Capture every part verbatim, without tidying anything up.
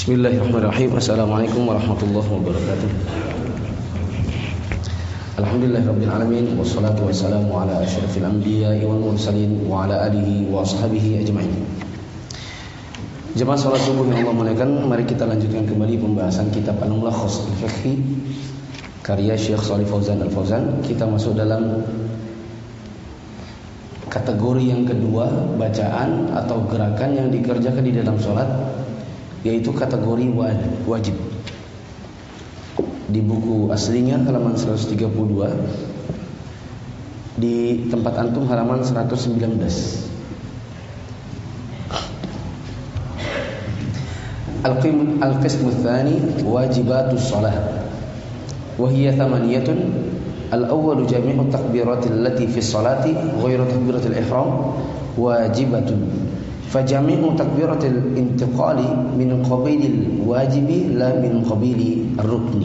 Bismillahirrahmanirrahim. Assalamualaikum warahmatullahi wabarakatuh. Alhamdulillahirabbil alamin wassalatu wassalamu ala asyrafil anbiya'i wal mursalin wa ala alihi wa ashabihi ajmain. Jemaah salat subuh yang Allah muliakan, mari kita lanjutkan kembali pembahasan kitab Al-Mulakhas Al-Fiqhi karya Syekh Shalih Fauzan Al-Fauzan. Kita masuk dalam kategori yang kedua, bacaan atau gerakan yang dikerjakan di dalam salat, yaitu kategori wajib. Di buku aslinya halaman seratus tiga puluh dua, di tempat antum halaman seratus sembilan belas. Al-qismu tsani wajibatus shalah wa hiya thamaniyatun. Al-awwalu jami'u takbiratil lati fi sholati ghairu takbiratil ihram wajibatun. Fajami'u takbiratil intiqali min qabilil wajibi la min qabili ar-rukni.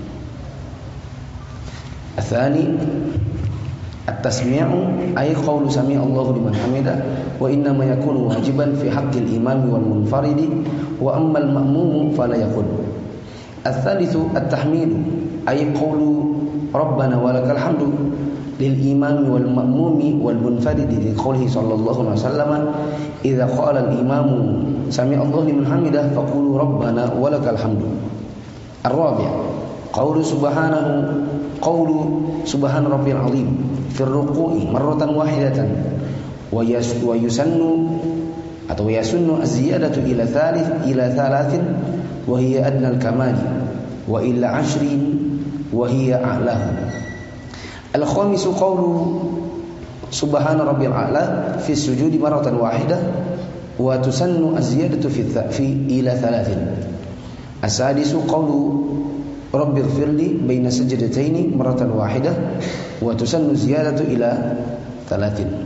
Atsani at-tasmi'u ay qawlu sami'a Allahu liman hamidah wa inna ma yakunu wajiban fi haqqil imami wal munfaridi wa amma al-ma'mum fala yaqul. Ats-tsalitsu at-tahmidu ay qawlu rabbana walakal hamdu lil imami wal ma'mumi wal munfaridi li qawlihi sallallahu alaihi wasallam idza qala al imamu sami'a Allahu liman hamidah faqulu rabbana walakal hamdu. Ar-rabi' qawlu subhanahu qawlu subhana rabbiyal azim fi ar-ruku'i marratan wahidatan wa yusannu atau yasunnu az-ziyadatu ila thalith ila thalathin wa hiya adna al-kamali wa ila ashrin wa hiya a'lahu. Al-khamisu qawlu subhana rabbil a'la fi sujudi maratan wahidah wa tusannu az-ziyadatu fi fi ila thalathin. As-sadisu qawlu rabbighfirli baina sajdataini maratan wahidah wa tusannu ziyadatu ila thalathin.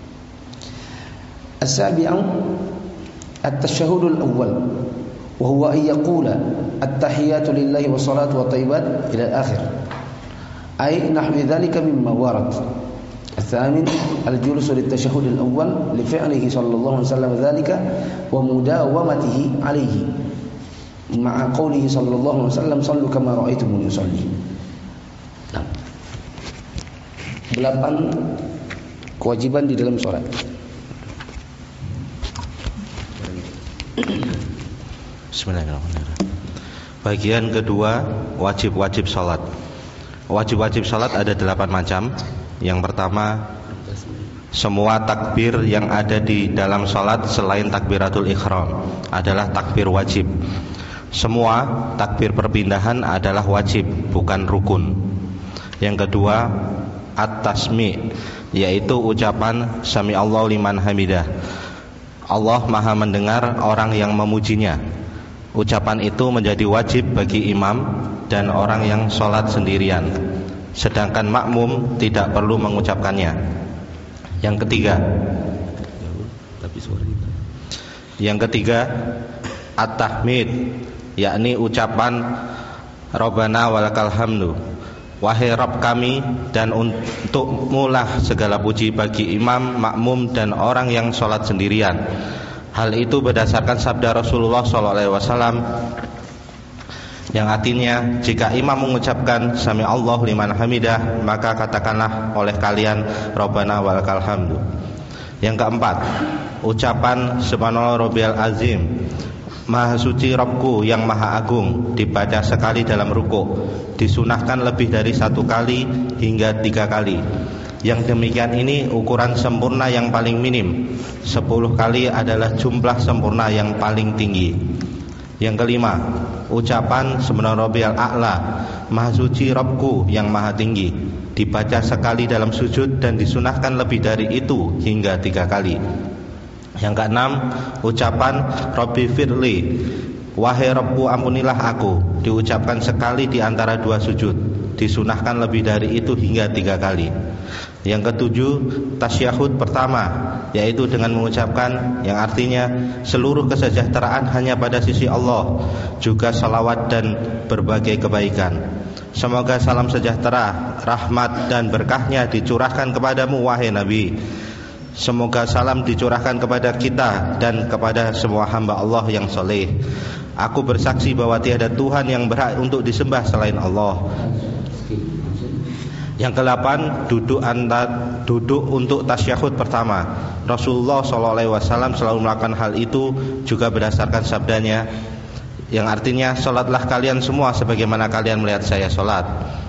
As-sabi'u at-tashahhudul awwal wa huwa an yaqula at-tahiyatu lillahi wa salatu wa tayyibat ila al-akhir ay nahwi dhalika mimma warad. Al-thamin al-julus lit-tashahhud al-awwal li fi'lihi sallallahu alaihi wasallam dhalika wa mudawamatihi alayhi ma'a qawlihi sallallahu alaihi wasallam sallu kama ra'aitumuni usalli. Nah, delapan kewajiban di dalam salat. Bismillahirrahmanirrahim. Bagian kedua, wajib-wajib salat. Wajib-wajib salat ada delapan macam. Yang pertama, semua takbir yang ada di dalam salat selain takbiratul ihram adalah takbir wajib. Semua takbir perpindahan adalah wajib, bukan rukun. Yang kedua, at-tasmi', yaitu ucapan sami Allahu liman hamidah. Allah Maha mendengar orang yang memujinya. Ucapan itu menjadi wajib bagi imam dan orang yang sholat sendirian, sedangkan makmum tidak perlu mengucapkannya. Yang ketiga, Yang ketiga at-tahmid, yakni ucapan Rabbana walakal hamdu, wahai Rabb kami dan untukmulah segala puji bagi imam, makmum dan orang yang sholat sendirian. Hal itu berdasarkan sabda Rasulullah shallallahu alaihi wasallam yang artinya, jika imam mengucapkan sami Allahu liman hamidah, maka katakanlah oleh kalian Rabbana walakal hamdu. Yang keempat, ucapan subhanallah rabbiyal azim, maha suci Rabbku yang maha agung, dibaca sekali dalam ruku', disunahkan lebih dari satu kali hingga tiga kali. Yang demikian ini ukuran sempurna yang paling minim. Sepuluh kali adalah jumlah sempurna yang paling tinggi. Yang kelima, ucapan subhana rabbiyal a'la, maha suci Rabbku yang maha tinggi, dibaca sekali dalam sujud dan disunahkan lebih dari itu hingga tiga kali. Yang keenam, ucapan Rabbi firli, wahai Rabbku ampunilah aku, diucapkan sekali di antara dua sujud, disunahkan lebih dari itu hingga tiga kali. Yang ketujuh, tasyahud pertama, yaitu dengan mengucapkan yang artinya seluruh kesejahteraan hanya pada sisi Allah, juga salawat dan berbagai kebaikan. Semoga salam sejahtera, rahmat dan berkahnya dicurahkan kepadamu wahai Nabi. Semoga salam dicurahkan kepada kita dan kepada semua hamba Allah yang soleh. Aku bersaksi bahwa tiada Tuhan yang berhak untuk disembah selain Allah. Yang kedelapan, duduk antar duduk untuk tasyahud pertama. Rasulullah shallallahu alaihi wasallam selalu melakukan hal itu juga berdasarkan sabdanya, yang artinya, sholatlah kalian semua sebagaimana kalian melihat saya sholat.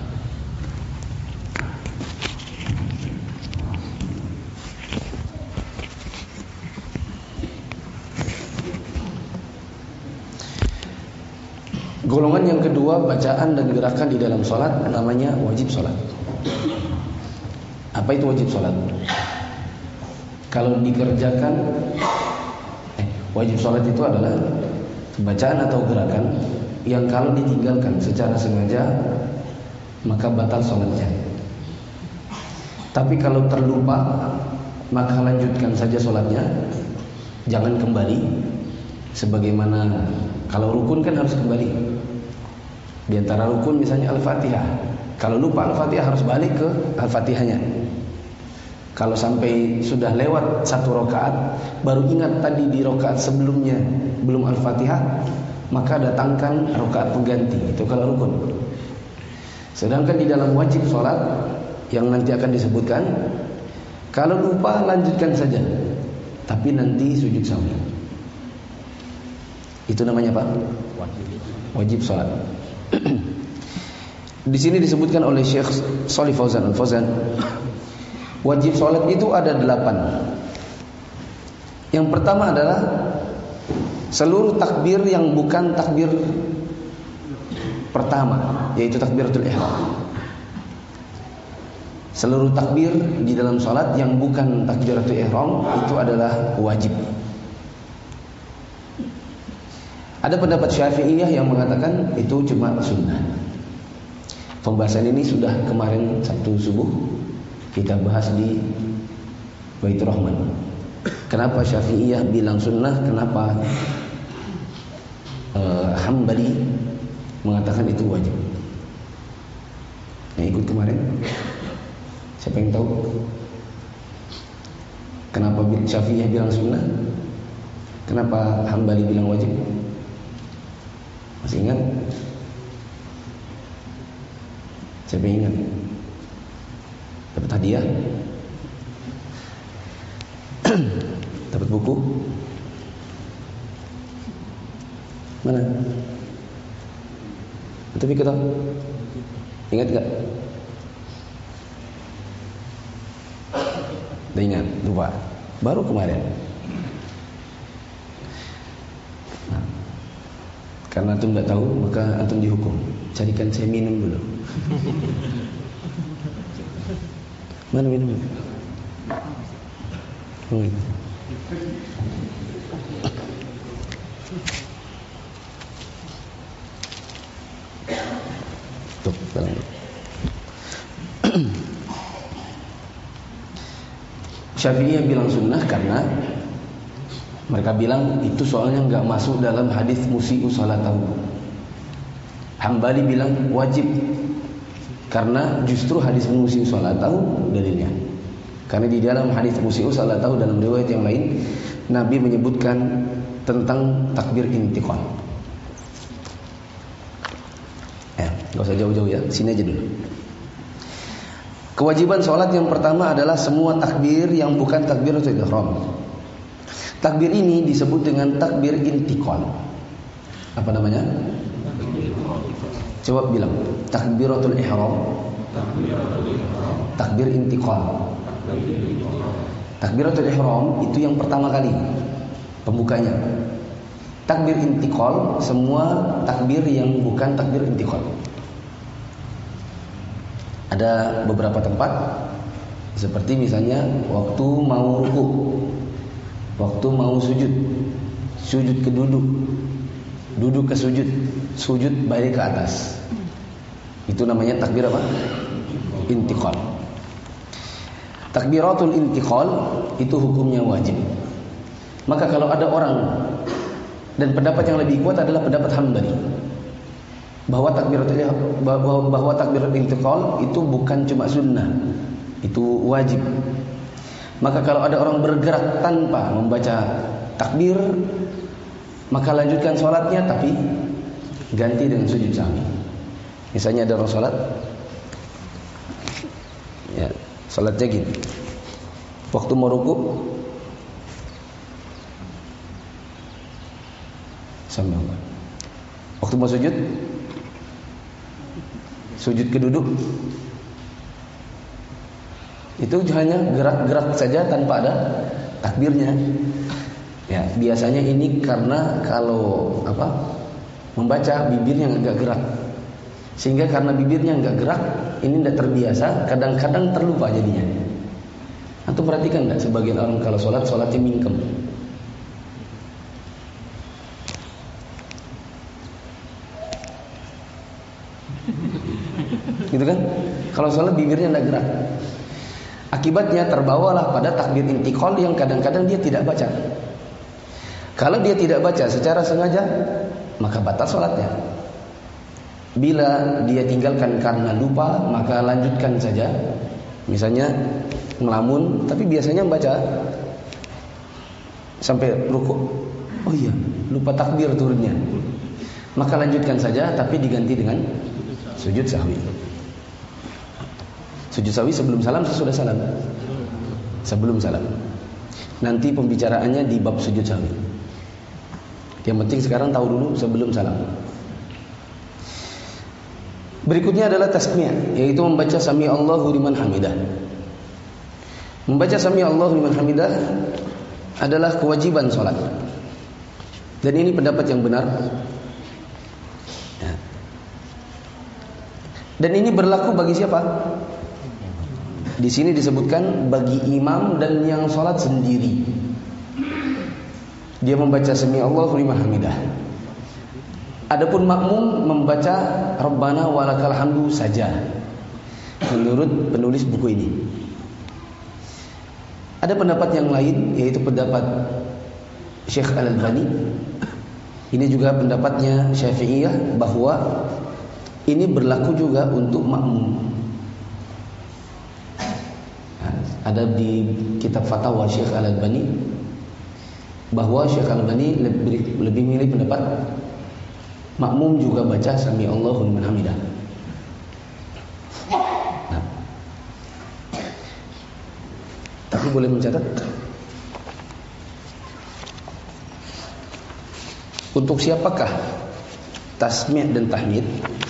Golongan yang kedua, bacaan dan gerakan di dalam sholat namanya wajib sholat. Apa itu wajib sholat? Kalau dikerjakan, eh, wajib sholat itu adalah bacaan atau gerakan yang kalau ditinggalkan secara sengaja maka batal sholatnya. Tapi kalau terlupa maka lanjutkan saja sholatnya, jangan kembali. Sebagaimana kalau rukun kan harus kembali. Di antara rukun misalnya Al-Fatihah. Kalau lupa Al-Fatihah harus balik ke Al-Fatihahnya. Kalau sampai sudah lewat satu rakaat baru ingat tadi di rakaat sebelumnya belum Al-Fatihah, maka datangkan rakaat pengganti. Itu kalau rukun. Sedangkan di dalam wajib sholat yang nanti akan disebutkan, kalau lupa lanjutkan saja, tapi nanti sujud sahwi. Itu namanya apa? Wajib sholat. Di sini disebutkan oleh Syekh Shalih Fauzan Al-Fauzan, wajib sholat itu ada delapan. Yang pertama adalah seluruh takbir yang bukan takbir pertama, yaitu takbiratul ihram. Seluruh takbir di dalam sholat yang bukan takbiratul ihram itu adalah wajib. Ada pendapat Syafi'iyah yang mengatakan itu cuma sunnah. Pembahasan ini sudah kemarin Sabtu subuh kita bahas di Baitur Rahman. Kenapa Syafi'iyah bilang sunnah? Kenapa uh, Hambali mengatakan itu wajib? Yang ikut kemarin, siapa yang tahu? Kenapa Syafi'iyah bilang sunnah? Kenapa Hambali bilang wajib? Masih ingat? Siapa yang ingat? Dapat hadiah? Dapat buku? Mana? Antum ikut tak? Ingat gak? Dah ingat? Lupa? Baru kemarin. Nah, karena antum tak tahu, maka antum dihukum. Carikan saya minum dulu. Mana minum? Oh, ini. Tuh, dalam. Syafi'iyah bilang sunnah karena mereka bilang itu soalnya enggak masuk dalam hadis musii'u salatahu. Hambali bilang wajib karena justru hadis musii'u salatahu dalilnya. Karena di dalam hadis musii'u salatahu dalam riwayat yang lain Nabi menyebutkan tentang takbir intiqal. Eh, enggak usah jauh-jauh ya, sini aja dulu. Kewajiban sholat yang pertama adalah semua takbir yang bukan takbiratul ihram. Takbir ini disebut dengan takbir intiqal. Apa namanya? Coba bilang, takbiratul ihram. Takbir intiqal. Takbiratul ihram itu yang pertama kali, pembukanya. Takbir intiqal semua takbir yang bukan takbir intiqal. Ada beberapa tempat seperti misalnya waktu mau ruku, waktu mau sujud, sujud ke duduk, duduk ke sujud, sujud balik ke atas. Itu namanya takbir apa? Intiqal. Takbiratul intiqal itu hukumnya wajib. Maka kalau ada orang, dan pendapat yang lebih kuat adalah pendapat Hambali, bahwa takbiratul bahwa, bahwa takbiratul intiqal itu bukan cuma sunnah, itu wajib. Maka kalau ada orang bergerak tanpa membaca takbir, maka lanjutkan sholatnya tapi ganti dengan sujud sahwi. Misalnya ada orang sholat, ya, sholatnya gini, waktu mau ruku sama Allah, waktu mau sujud sujud ke duduk, itu hanya gerak-gerak saja tanpa ada takbirnya. Ya, biasanya ini karena kalau apa membaca bibirnya agak gerak, sehingga karena bibirnya agak gerak ini tidak terbiasa, kadang-kadang terlupa jadinya. Antum perhatikan tidak sebagian orang kalau sholat sholatnya mingkem. Gitu kan? Kalau sholat bibirnya tidak gerak. Akibatnya terbawalah pada takbir intiqal yang kadang-kadang dia tidak baca. Kalau dia tidak baca secara sengaja, maka batal sholatnya. Bila dia tinggalkan karena lupa, maka lanjutkan saja. Misalnya ngelamun, tapi biasanya membaca sampai ruku. Oh iya, lupa takbir turunnya. Maka lanjutkan saja, tapi diganti dengan sujud sahwi. Sujud sahwi sebelum salam, sesudah salam. Sebelum salam. Nanti pembicaraannya di bab sujud sahwi. Yang penting sekarang tahu dulu sebelum salam. Berikutnya adalah tasmiyah, yaitu membaca sami Allahu liman hamidah. Membaca sami Allahu liman hamidah adalah kewajiban salat. Dan ini pendapat yang benar. Ya. Dan ini berlaku bagi siapa? Di sini disebutkan bagi imam dan yang salat sendiri. Dia membaca sami Allahu liman hamidah. Adapun makmum membaca Rabbana walakal hamdu saja, menurut penulis buku ini. Ada pendapat yang lain, yaitu pendapat Syekh Al-Albani. Ini juga pendapatnya Syafi'iyah, bahwa ini berlaku juga untuk makmum. Ada di kitab fatwa Syekh Al-Albani, bahwa Syekh Al-Albani lebih, lebih milih pendapat makmum juga baca sami Allahu liman hamidah. Nah, tapi boleh mencatat, untuk siapakah tasmi' dan tahmid?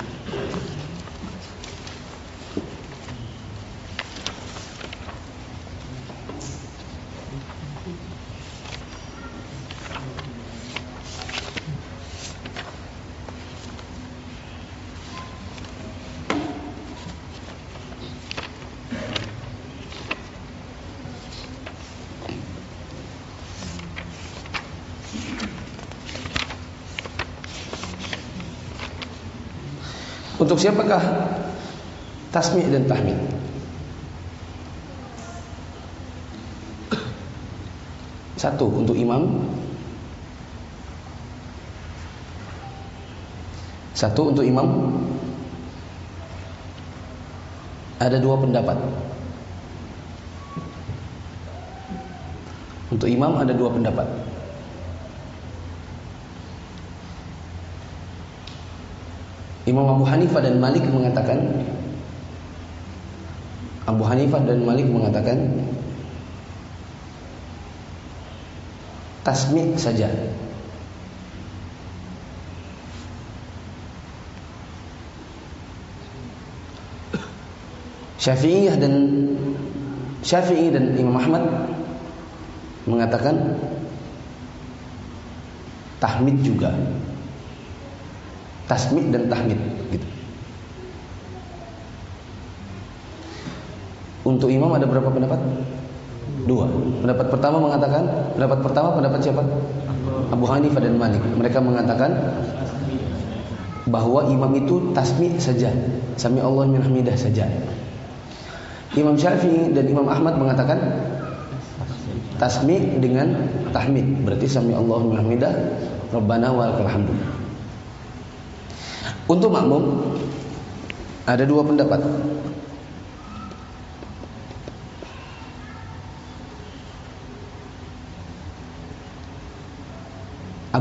Untuk siapakah tasmi' dan tahmid? Satu untuk imam, satu untuk imam. Ada dua pendapat. Untuk imam ada dua pendapat. Imam Abu Hanifah dan Malik mengatakan, Abu Hanifah dan Malik mengatakan tasmi' saja. Syafi'iyah dan Syafi'i dan Imam Ahmad mengatakan tahmid juga. Tasmi' dan tahmid gitu. Untuk imam ada berapa pendapat? Dua. Pendapat pertama mengatakan, pendapat pertama pendapat siapa? Abu Hanifah dan Malik. Mereka mengatakan bahwa imam itu tasmi' saja, sami Allahu liman hamidah saja. Imam Syafi'i dan Imam Ahmad mengatakan tasmi' dengan tahmid, berarti sami Allahu liman hamidah, Rabbana walakal hamdu. Untuk makmum ada dua pendapat.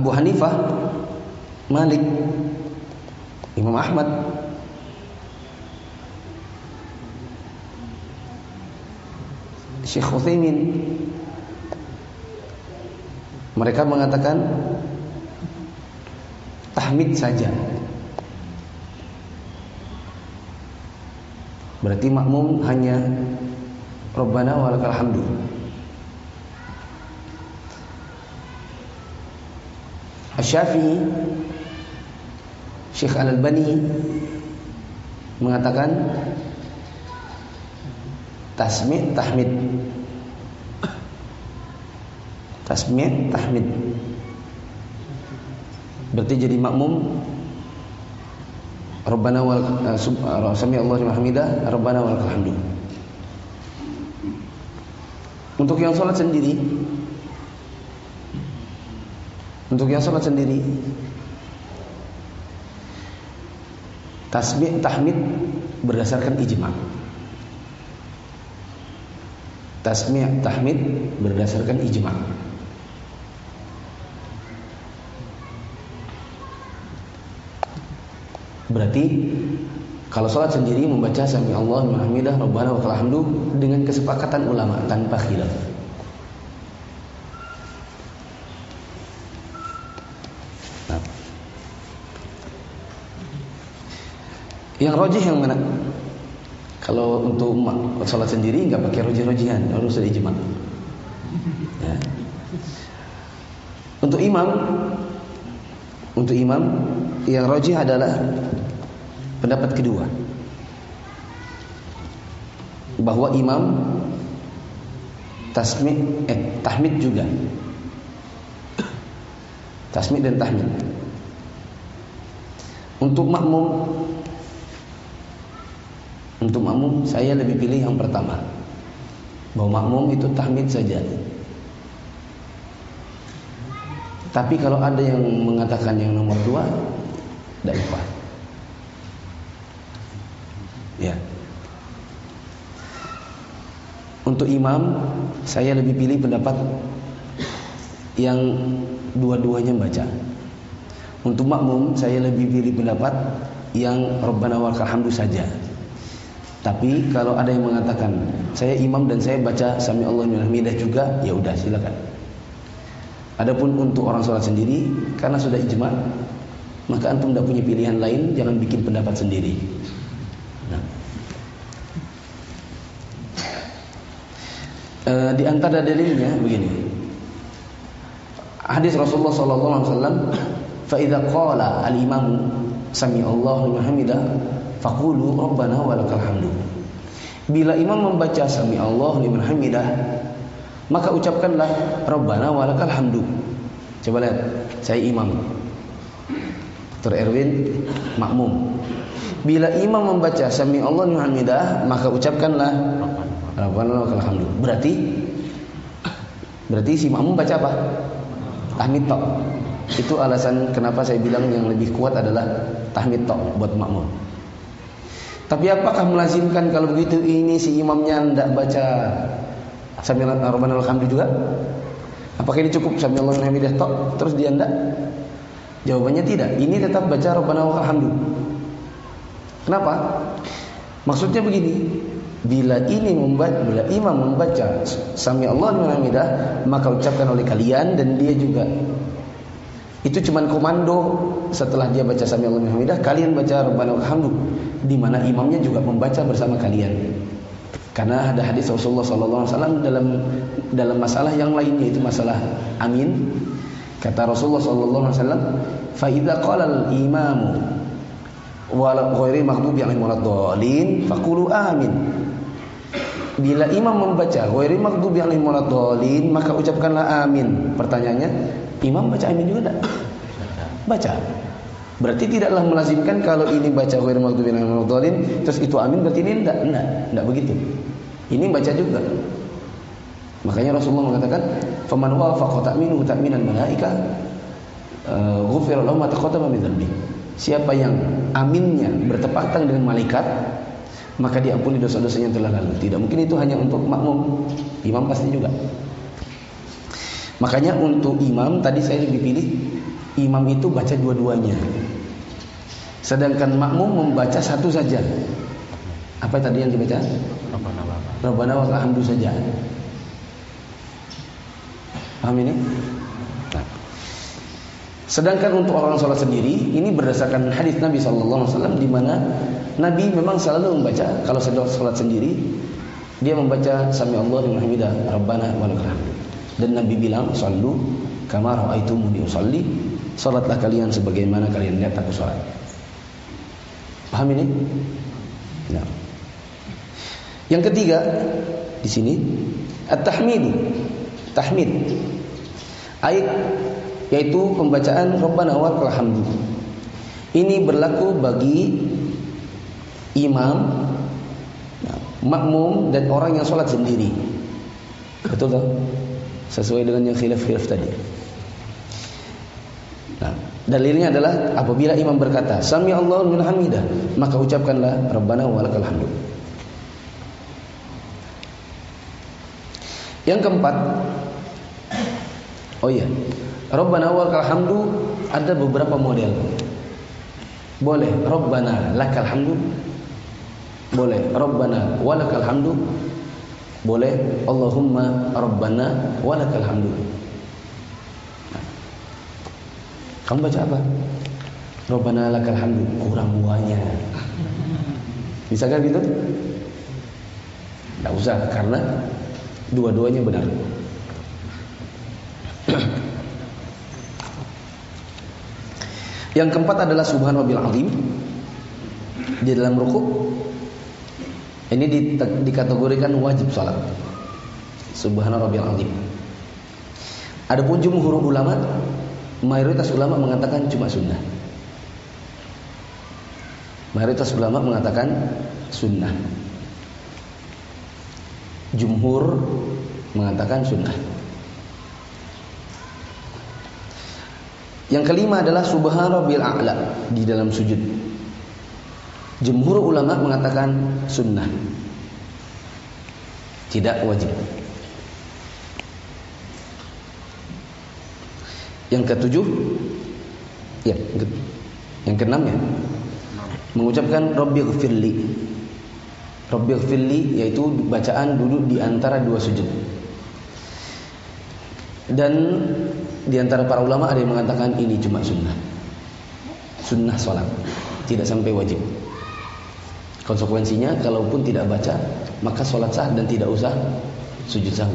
Abu Hanifah, Malik, Imam Ahmad, Syekh Utsaimin, mereka mengatakan tahmid saja. Berarti makmum hanya Rabbana walakal hamdu. Asy-Syafi'i, Syekh Al-Albani mengatakan tasmi' tahmid. Tasmi' tahmid. Berarti jadi makmum Rabbana wal uh, sami Allahu liman hamidah, Rabbana walakal hamdu. Untuk yang salat sendiri, untuk yang salat sendiri, tasbih tahmid berdasarkan ijma'. Tasmi' tahmid berdasarkan ijma'. Berarti kalau salat sendiri membaca sami Allah liman hamidah, Rabbana walakal hamdu dengan kesepakatan ulama tanpa khilaf. Nah. Yang rajih yang mana? Kalau untuk umat salat sendiri enggak pakai rajih-rajihan, harus ada ijma'. Ya. Untuk imam, untuk imam yang rajih adalah pendapat kedua, bahwa imam tasmi' eh, tahmid juga, tasmi' dan tahmid. Untuk makmum, untuk makmum saya lebih pilih yang pertama, bahwa makmum itu tahmid saja. Tapi kalau ada yang mengatakan yang nomor dua, tidak apa. Ya. Untuk imam, saya lebih pilih pendapat yang dua-duanya baca. Untuk makmum, saya lebih pilih pendapat yang Rabbana walakal hamdu saja. Tapi kalau ada yang mengatakan saya imam dan saya baca sami Allahu liman hamidah juga, ya udah silakan. Adapun untuk orang sholat sendiri, karena sudah ijma', maka antum tidak punya pilihan lain, jangan bikin pendapat sendiri. Nah. E, di antara dalilnya begini, hadis Rasulullah sallallahu alaihi wasallam, fa idza qala al-imam sami Allahu liman hamidah faqulu rabbana walakal hamdu. Bila imam membaca sami Allahu liman hamidah, maka ucapkanlah Rabbana walakal hamdu. Coba lihat, saya imam, Doktor Erwin makmum. Bila imam membaca sami Allah liman hamidah, maka ucapkanlah Rabbana walakal hamdu. Berarti berarti si makmum baca apa? Tahmid tok. Itu alasan kenapa saya bilang yang lebih kuat adalah tahmid tok buat makmum. Tapi apakah melazimkan kalau begitu ini si imamnya tidak baca sami Rabbana walakal hamdu juga? Apakah ini cukup sami Allahu liman hamidah tok terus dia enggak? Jawabannya tidak. Ini tetap baca Rabbana walakal hamdu. Kenapa? Maksudnya begini, bila ini membaca, bila imam membaca sami Allahu liman hamidah, maka ucapkan oleh kalian dan dia juga. Itu cuman komando setelah dia baca sami Allahu liman hamidah, kalian baca Rabbana walakal hamdu, di mana imamnya juga membaca bersama kalian. Karena ada hadis Rasulullah sallallahu alaihi wasallam dalam dalam masalah yang lainnya, itu masalah amin. Kata Rasulullah sallallahu alaihi wasallam, "Fa idza qala al-imamu wa ghairi maghdubi 'alaihim waladdallin faqulu amin." Bila imam membaca ghairi maghdubi 'alaihim waladdallin, maka ucapkanlah amin. Pertanyaannya, imam baca amin juga enggak? Baca. Berarti tidaklah melazimkan kalau ini baca ghairi maghdubi 'alaihim waladdallin terus itu amin, berarti ini enggak, enggak, enggak begitu. Ini baca juga. Makanya Rasulullah mengatakan, "Faman wafaqa ta'minuhu ta'minal malaika, ghufira lahu ma taqaddama min dzambi." Siapa yang aminnya bertepatan dengan malaikat, maka diampuni dosa-dosanya yang telah lalu. Tidak mungkin itu hanya untuk makmum, imam pasti juga. Makanya untuk imam tadi saya lebih pilih imam itu baca dua-duanya, sedangkan makmum membaca satu saja. Apa tadi yang dibaca? Rabbana wa lakal hamdu saja. Paham ini? Nah. Sedangkan untuk orang sholat sendiri, ini berdasarkan hadis Nabi Sallallahu Alaihi Wasallam, di mana Nabi memang selalu membaca kalau sedang sholat sendiri, dia membaca Sami Allahu liman hamidah, Rabbana wa lakal hamdu. Dan Nabi bilang, "Shallu kama ra'aitumuni usolli." Salatlah kalian sebagaimana kalian lihat aku salat. Paham ini? Nah. Yang ketiga di sini at-tahmid. Tahmid. Ayat yaitu pembacaan Rabbana wa lakal hamdu. Ini berlaku bagi imam, makmum dan orang yang sholat sendiri. Betul tak? Sesuai dengan yang khilaf-khilaf tadi. Nah, dalilnya adalah apabila imam berkata Sami Allahu liman hamidah, maka ucapkanlah Rabbana wa lakal hamdu. Yang keempat, oh iya, Rabbana wa lakal hamdu ada beberapa model. Boleh Rabbana lakal hamdu, boleh Rabbana wa lakal hamdu, boleh Allahumma Rabbana wa lakal hamdu. Nah, kamu baca apa? Rabbana lakal hamdu, kurang buahnya. Bisa kan gitu? Tidak usah, karena dua-duanya benar. Yang keempat adalah Subhana rabbil azim. Di dalam rukuk ini dikategorikan wajib salat. Subhana rabbil azim. Adapun jumhur ulama, mayoritas ulama mengatakan cuma sunnah. Mayoritas ulama mengatakan sunnah. Jumhur mengatakan sunnah. Yang kelima adalah Subhana rabbil a'la di dalam sujud. Jumhur ulama mengatakan sunnah, tidak wajib. Yang ketujuh, ya, yang keenam ya, mengucapkan Rabbighfirli. Rabbighfirli yaitu bacaan duduk di antara dua sujud. Dan di antara para ulama ada yang mengatakan ini cuma sunnah, sunnah sholat, tidak sampai wajib. Konsekuensinya, kalaupun tidak baca, maka sholat sah dan tidak usah sujud sahwi.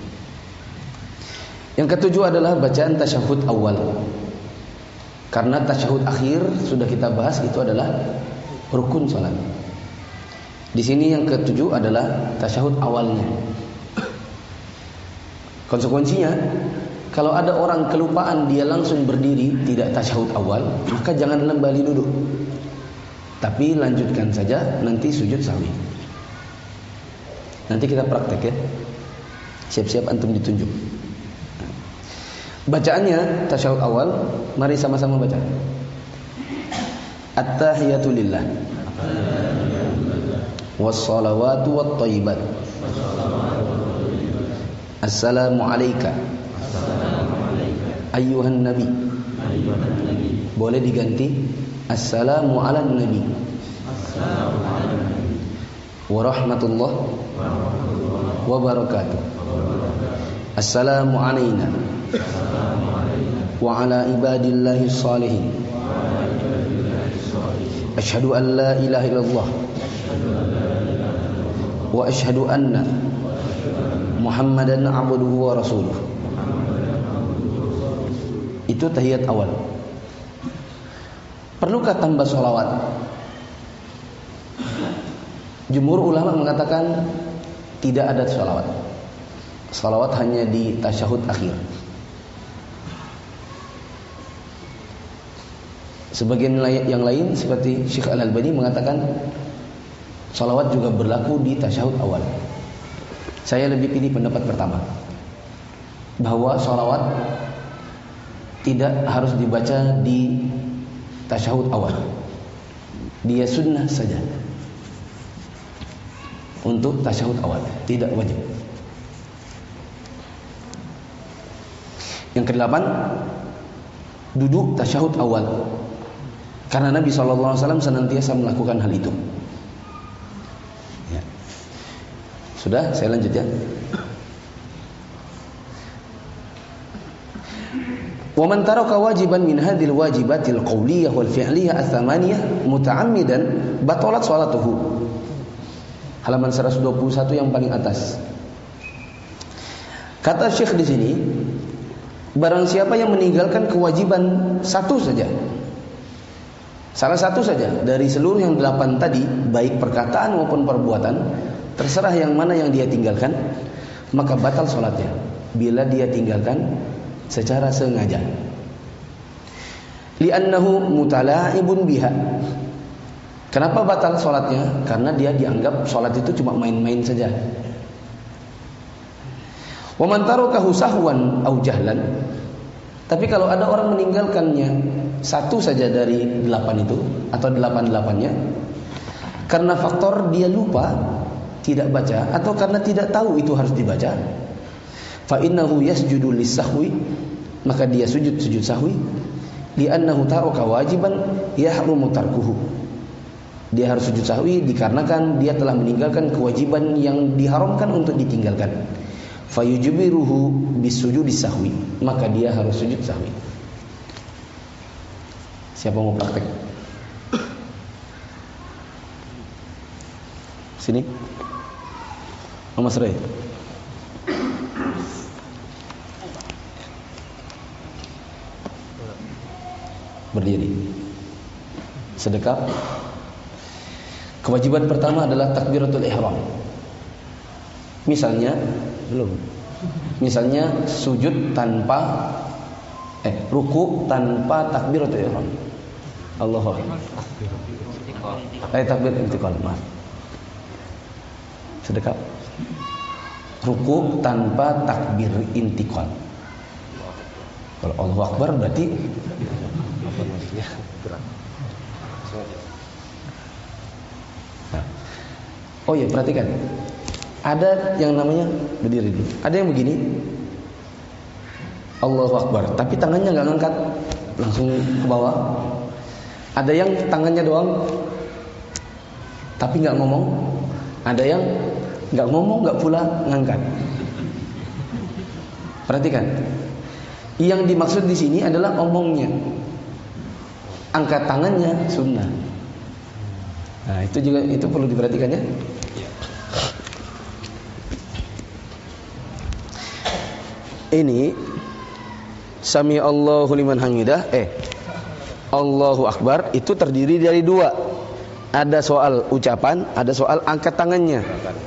Yang ketujuh adalah bacaan tasyahud awal. Karena tasyahud akhir sudah kita bahas, itu adalah rukun sholat. Di sini yang ketujuh adalah tasyahud awalnya. Konsekuensinya, kalau ada orang kelupaan dia langsung berdiri tidak tasyahud awal, maka jangan kembali duduk, tapi lanjutkan saja, nanti sujud sahwi. Nanti kita praktek ya. Siap-siap antum ditunjuk. Bacaannya tasyahud awal, mari sama-sama baca. At-tahiyatu lillah, was-salawatu wat-thayyibat, Assalamu alayka ayyuhan nabi. Boleh diganti Assalamu ala nabi wa rahmatullah wa barakatuh. Assalamu alayna wa ala ibadillahi salihin. Asyhadu an la ilaha illallah wa asyhadu anna Muhammadan abduhu wa rasuluh. Itu tahiyat awal. Perlukah tambah sholawat? Jumhur ulama mengatakan tidak ada sholawat. Sholawat hanya di tasyahud akhir. Sebagian yang lain seperti Syekh Al-Albani mengatakan sholawat juga berlaku di tasyahud awal. Saya lebih pilih pendapat pertama, bahwa sholawat tidak harus dibaca di tasyahud awal. Dia sunnah saja untuk tasyahud awal, tidak wajib. Yang kedelapan, duduk tasyahud awal. Karena Nabi shallallahu alaihi wasallam senantiasa melakukan hal itu. Ya. Sudah, saya lanjut ya. Wa man taraka wajiban min hadhil wajibatil qawliyah wal fi'liyah ats-tsamaniyah muta'ammidan batalat shalatuhu. Halaman seratus dua puluh satu yang paling atas. Kata Syekh di sini, barang siapa yang meninggalkan kewajiban satu saja, salah satu saja dari seluruh yang delapan tadi, baik perkataan maupun perbuatan, terserah yang mana yang dia tinggalkan, maka batal sholatnya bila dia tinggalkan secara sengaja. Li'annahu mutala'ibun biha. Kenapa batal sholatnya? Karena dia dianggap sholat itu cuma main-main saja. Wa man tarakahu sahwan aw jahlan. Tapi kalau ada orang meninggalkannya satu saja dari delapan itu atau delapan-delapannya karena faktor dia lupa, tidak baca, atau karena tidak tahu itu harus dibaca, fa innahu yasjudu lis-sahwi, maka dia sujud sujud sahwi, li'annahu taraka wajiban yahrumu tarkuhu. Dia harus sujud sahwi dikarenakan dia telah meninggalkan kewajiban yang diharamkan untuk ditinggalkan. Fayujbiruhu bisujudi sahwi, maka dia harus sujud sahwi. Siapa mau praktek? Sini, Mas Ray. Berdiri. Sedekap. Kewajiban pertama adalah takbiratul ihram. Misalnya, belum. Misalnya sujud tanpa eh ruku tanpa takbiratul ihram. Allahu akbar. Eh takbir intiqal, maaf. Sedekap. Ruku tanpa takbir intiqal. Kalau Allahu akbar berarti apa maksudnya? Gerak. Nah. Oh ya, perhatikan. Ada yang namanya berdiri dulu. Ada yang begini, Allahu akbar, tapi tangannya nggak ngangkat, langsung ke bawah. Ada yang tangannya doang, tapi nggak ngomong. Ada yang nggak ngomong, nggak pula ngangkat. Perhatikan. Yang dimaksud di sini adalah omongnya. Angkat tangannya sunnah. Nah, itu juga itu perlu diperhatikan ya. Ini Sami Allahu liman hamidah, eh Allahu akbar itu terdiri dari dua. Ada soal ucapan, ada soal angkat tangannya.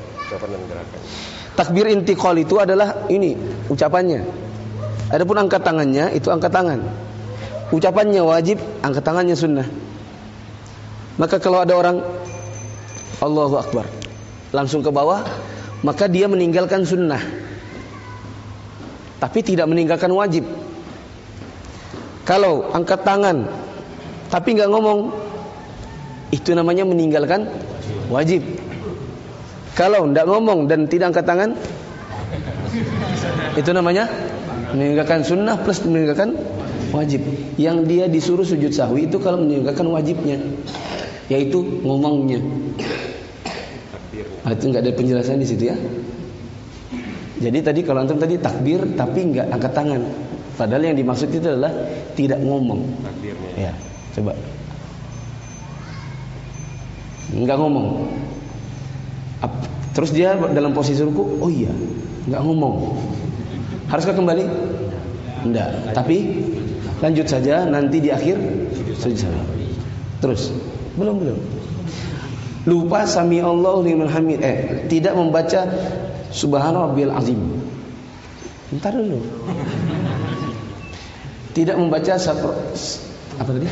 Takbir intiqal itu adalah ini ucapannya. Adapun angkat tangannya itu angkat tangan. Ucapannya wajib, angkat tangannya sunnah. Maka kalau ada orang Allahu akbar langsung ke bawah, maka dia meninggalkan sunnah, tapi tidak meninggalkan wajib. Kalau angkat tangan tapi nggak ngomong, itu namanya meninggalkan wajib. Kalau nggak ngomong dan tidak angkat tangan, itu namanya meninggalkan sunnah plus meninggalkan wajib. Yang dia disuruh sujud sahwi itu kalau meninggalkan wajibnya, yaitu ngomongnya. Nah, itu nggak ada penjelasan di situ ya. Jadi tadi kalau antum tadi takbir tapi nggak angkat tangan, padahal yang dimaksud itu adalah tidak ngomong. Takbirnya. Ya, coba. Nggak ngomong. Terus dia dalam posisi ruku, oh iya, nggak ngomong. Haruskah kembali? Enggak. Tapi lanjut saja, nanti di akhir sujud sahwi. Terus, belum belum. Lupa sami Allahu liman hamid, eh tidak membaca Subhana Rabbil Azim. Bentar dulu. Tidak membaca sapro, apa tadi?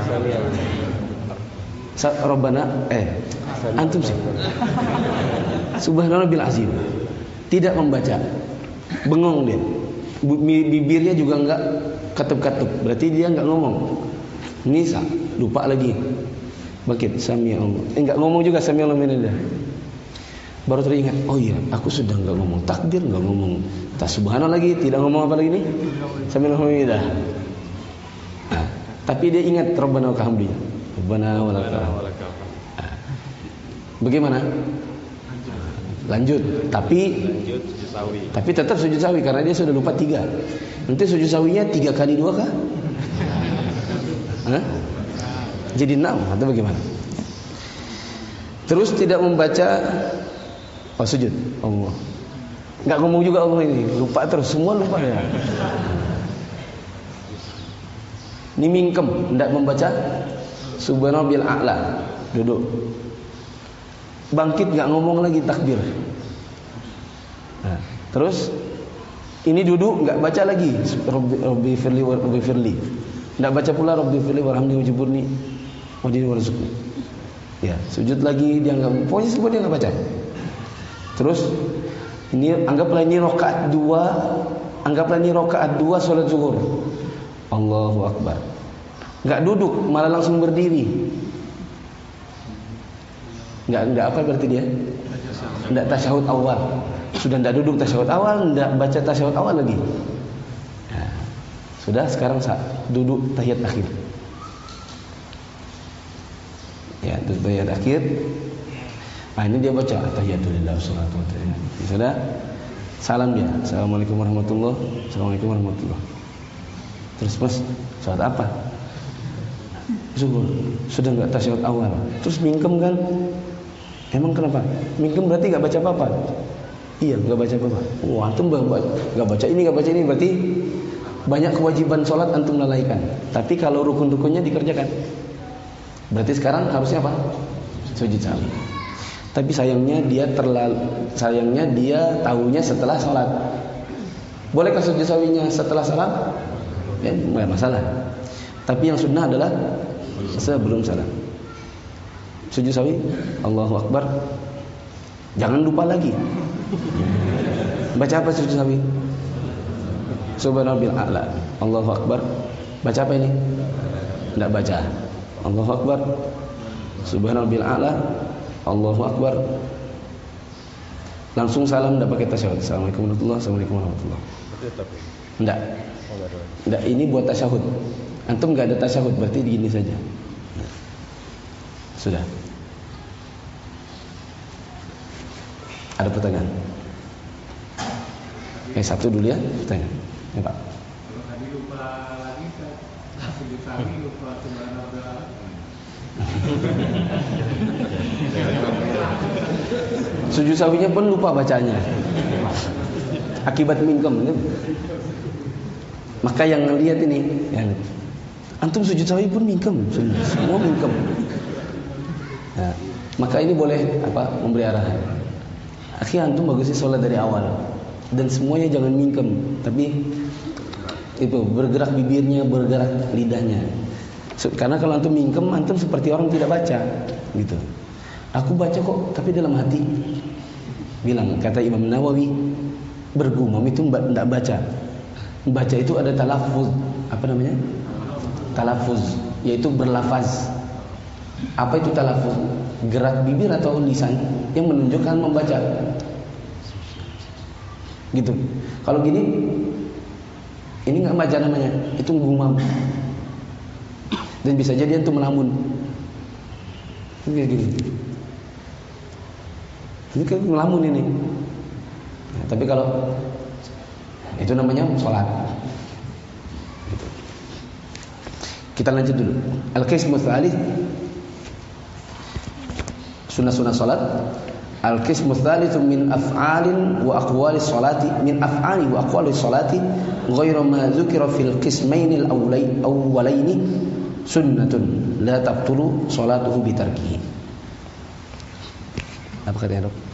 Rabbana eh antum sih. Subhana Rabbil Azim. Tidak membaca. Bengong dia. Bibirnya juga enggak katup-katup. Berarti dia enggak ngomong. Nisa, lupa lagi. Bangkit sami Allah. Eh, enggak ngomong juga sami Allah minallah. Baru teringat, oh iya, aku sudah enggak ngomong takbir, enggak ngomong tak subhanallah lagi, tidak ngomong apa lagi nih? Sami Allah minallah. Tapi dia ingat Rabbana wa hamdi. Rabbana wa lakal. Bagaimana? Lanjut. Tapi Lanjut sujud sawi. Tapi tetap sujud sawi karena dia sudah lupa tiga. Nanti sujud sawinya tiga kali dua kah? Hah? Jadi enam atau bagaimana? Terus tidak membaca oh sujud Allah. Enggak ngomong juga Allah ini, lupa terus, semua lupa ya. Ini mingkem, tidak membaca Subhanallah a'la, duduk. Bangkit enggak ngomong lagi takbir. Nah, terus ini duduk enggak baca lagi Rabbi Rabbi firli wa Rabbi firli. Enggak baca pula Rabbi firli warhamni wajburni wahdini warzuqni. Ya, sujud lagi dia enggak, pokoknya semua dia enggak baca. Terus ini anggaplah ini rakaat dua, anggaplah ini rakaat dua salat zuhur. Allahu akbar. Enggak duduk, malah langsung berdiri. Enggak enggak apa berarti dia? Enggak tasyahud awal. Sudah enggak duduk tasyahud awal, enggak baca tasyahud awal lagi. Nah, sudah sekarang saat duduk tahiyat akhir. Ya, duduk tahiyat akhir. Nah, ini dia baca tahiyatulillah wassalatu wassalamu. Sudah salam dia. Assalamualaikum warahmatullahi wabarakatuh. Assalamualaikum warahmatullahi wabarakatuh. Terus mas, salat apa? Zuhur. Sudah enggak tasyahud awal. Terus mingkem kan? Emang kenapa? Mingkem berarti enggak baca apa-apa. Iya, enggak baca apa-apa. Wah, antum enggak baca ini, enggak baca ini berarti banyak kewajiban salat antum lalaikan. Tapi kalau rukun-rukunnya dikerjakan. Berarti sekarang harusnya apa? Sujud sawi. Tapi sayangnya dia terlalu sayangnya dia tahunya setelah salat. Bolehkah sujud sawinya setelah salam? Ya, enggak masalah. Tapi yang sunnah adalah sebelum salam. Sujud sawi, Allahu akbar. Jangan lupa lagi. Baca apa sujud sawi? Subhanallah a'la. Allahu akbar. Baca apa ini? Enggak baca. Allahu akbar. Subhanallah a'la. Allahu akbar. Langsung salam, enggak pakai tasyahud. Assalamualaikum warahmatullahi wabarakatuh. Assalamualaikum warahmatullahi wabarakatuh. Enggak. Enggak, ini buat tasyahud. Antum enggak ada tasyahud, berarti begini saja. Sudah. Ada pertanyaan? Eh, satu dulu ya, pertanyaan. Ya, Pak. Kalau tadi lupa lagi, sujud sawi lupa subhanallah. Sujud sawinya pun lupa bacanya. Akibat mingkem itu. Maka yang ngelihat ini, yang antum sujud sawi pun mingkem, semua mingkem. Nah, maka ini boleh apa? Memberi arahan. Akhi, antum bagusnya sholat dari awal dan semuanya jangan mingkem, tapi itu bergerak bibirnya, bergerak lidahnya. Karena kalau antum mingkem, antum seperti orang tidak baca, gitu. Aku baca kok, tapi dalam hati bilang, kata Imam Nawawi, bergumam itu tidak baca. Baca itu ada talaffuz, apa namanya? Talaffuz, yaitu berlafaz. Apa itu talaffuz? Gerak bibir atau lisan yang menunjukkan membaca. Gitu. Kalau gini, ini nggak baca namanya, itu gumam. Dan bisa jadi itu melamun. Ini kayak gini. Ini kayak melamun ini. Nah, tapi kalau itu namanya sholat. Gitu. Kita lanjut dulu. Al-qismu tsalits, sunnah-sunnah salat. Al-qismu tsalits min af'alin wa aqwali sholati, min af'ali wa aqwali sholati ghairu ma dzukira fil qismainil awwalaini sunnatun la tabtulu sholatuhu bitarkihi. Apa katanya, Dok?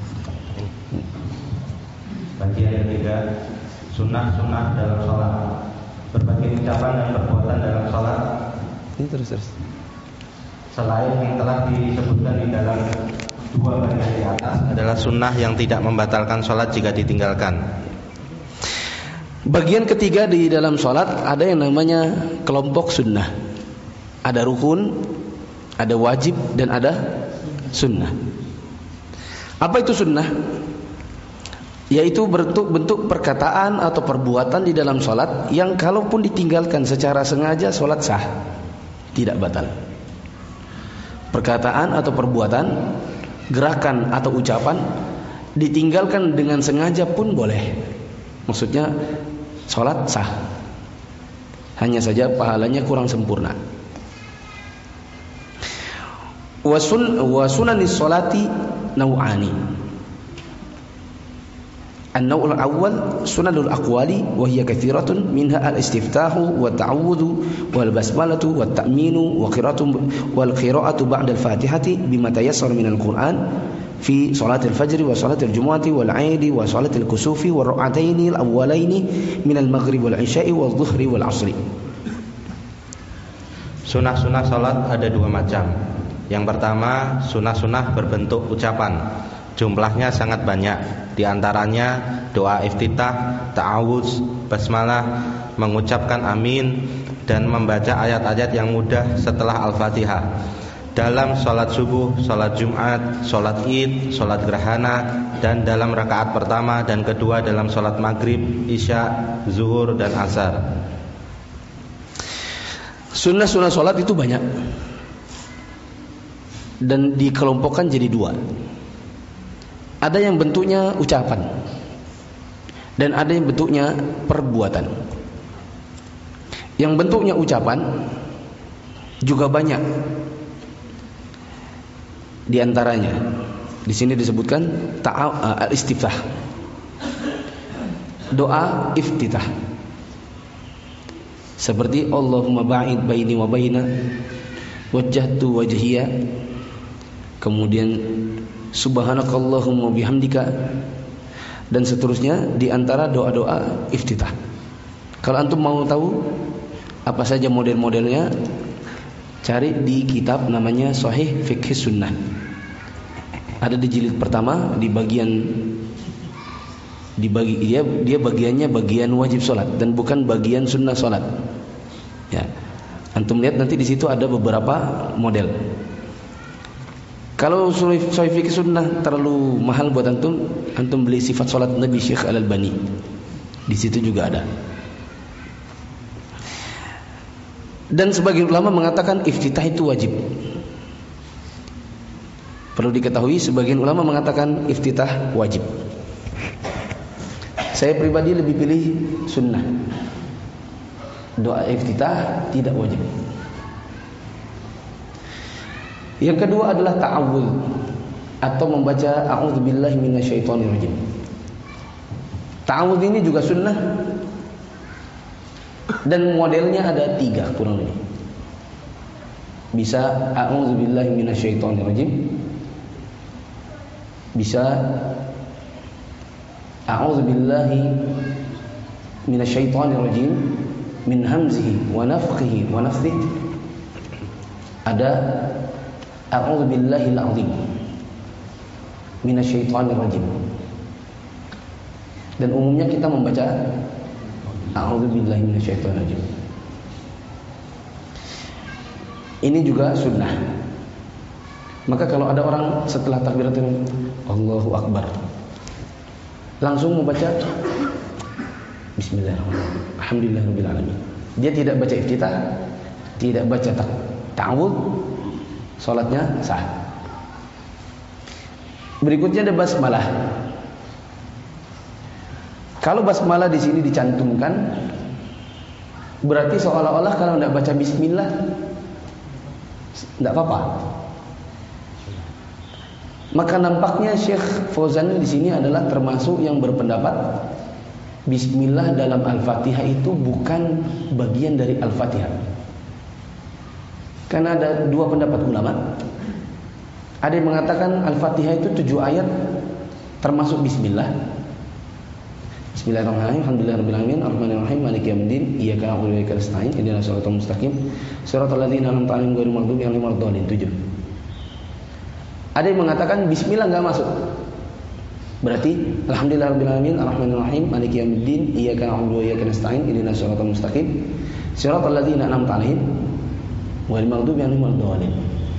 Bagian ketiga, sunnah-sunnah dalam sholat. Berbagai ucapan dan perbuatan dalam sholat. Ini terus terus. Selain yang telah disebutkan di dalam dua bagian di atas, adalah sunnah yang tidak membatalkan sholat jika ditinggalkan. Bagian ketiga di dalam sholat ada yang namanya kelompok sunnah. Ada rukun, ada wajib, dan ada sunnah. Apa itu sunnah? Yaitu bentuk-bentuk perkataan atau perbuatan di dalam sholat yang kalaupun ditinggalkan secara sengaja sholat sah. tidak batal. Perkataan atau perbuatan, gerakan atau ucapan ditinggalkan dengan sengaja pun boleh. Maksudnya sholat sah, hanya saja pahalanya kurang sempurna. Wasun wasunanis sholati nau'ani. An-naw'ul awwal sunanul aqwali wa hiya katsiratun minha al-istiftahu wa ta'awudhu wal basmalatu wat ta'minu wa qira'atu wal qira'atu ba'da al-Fatihati bima tayassara minal Qur'an fi salatil fajri wa salatil jumu'ati wal 'aidi wa salatil kusufi wa rak'ataini al-awwalaini minal maghrib wal 'isya'i wal dhuhri wal 'ashri. Sunah-sunah salat ada dua macam. Yang pertama, sunah-sunah berbentuk ucapan. Jumlahnya sangat banyak. Di antaranya doa iftitah, ta'awuz, basmalah, mengucapkan amin, dan membaca ayat-ayat yang mudah setelah Al-Fatihah. Dalam sholat subuh, sholat Jumat, sholat Id, sholat gerhana, dan dalam rakaat pertama dan kedua dalam sholat maghrib, isya, zuhur, dan asar. Sunnah-sunnah sholat itu banyak dan dikelompokkan jadi dua. Ada yang bentuknya ucapan dan ada yang bentuknya perbuatan. Yang bentuknya ucapan juga banyak. Di antaranya di sini disebutkan ta'a al-istiftah. Doa iftitah. Seperti Allahumma ba'id baini wa baina wajjahtu wajhiya. Kemudian subhanakallahumma bihamdika, dan seterusnya di antara doa-doa iftitah. Kalau antum mau tahu apa saja model-modelnya, cari di kitab namanya Sahih Fiqh Sunnah. Ada di jilid pertama di bagian di bagi dia dia bagiannya bagian wajib salat dan bukan bagian sunnah salat. Ya. Antum lihat nanti di situ ada beberapa model. Kalau Sahih Fiqh Sunnah terlalu mahal buat antum, antum beli sifat salat Nabi Syekh Al-Albani. Di situ juga ada. Dan sebagian ulama mengatakan iftitah itu wajib. Perlu diketahui sebagian ulama mengatakan iftitah wajib. Saya pribadi lebih pilih sunnah. Doa iftitah tidak wajib. Yang kedua adalah ta'awudz atau membaca a'udzubillahi minasyaitonirrajim. Ta'awudz ini juga sunnah dan modelnya ada tiga kurang lebih. Bisa a'udzubillahi minasyaitonirrajim, bisa a'udzubillahi minasyaitonirrajim min hamzihi wa nafthihi wa nafthihi. Ada a'udzubillahil azim minasyaitonir rajim. Dan umumnya kita membaca a'udzubillahi minasyaitonir rajim. Ini juga sunnah. Maka kalau ada orang setelah takbiratul Allahu Akbar langsung membaca Bismillahirrahmanirrahim, Alhamdulillahirabbil alamin, dia tidak baca iftitah, tidak baca ta'awudz, salatnya sah. Berikutnya ada basmalah. Kalau basmalah di sini dicantumkan, berarti seolah-olah kalau tidak baca bismillah tidak apa-apa. Maka nampaknya Syekh Fauzan di sini adalah termasuk yang berpendapat bismillah dalam Al-Fatihah itu bukan bagian dari Al-Fatihah. Karena ada dua pendapat ulama. Ada yang mengatakan Al-Fatihah itu tujuh ayat termasuk bismillah. Bismillahirrahmanirrahim, alhamdulillahirabbil alamin, arrahmanirrahim, maliki yaumiddin, iyyaka na'budu wa iyyaka nasta'in, ihdinas siratal mustaqim, siratal ladzina an'amta 'alaihim ghairil maghdubi 'alaihim waladdallin. tujuh. Ada yang mengatakan bismillah enggak masuk. Berarti alhamdulillahirabbil alamin, arrahmanirrahim, maliki yaumiddin, iyyaka na'budu wa iyyaka nasta'in, ihdinas siratal mustaqim, siratal ladzina an'amta 'alaihim ghairil maghdubi 'alaihim waladdallin.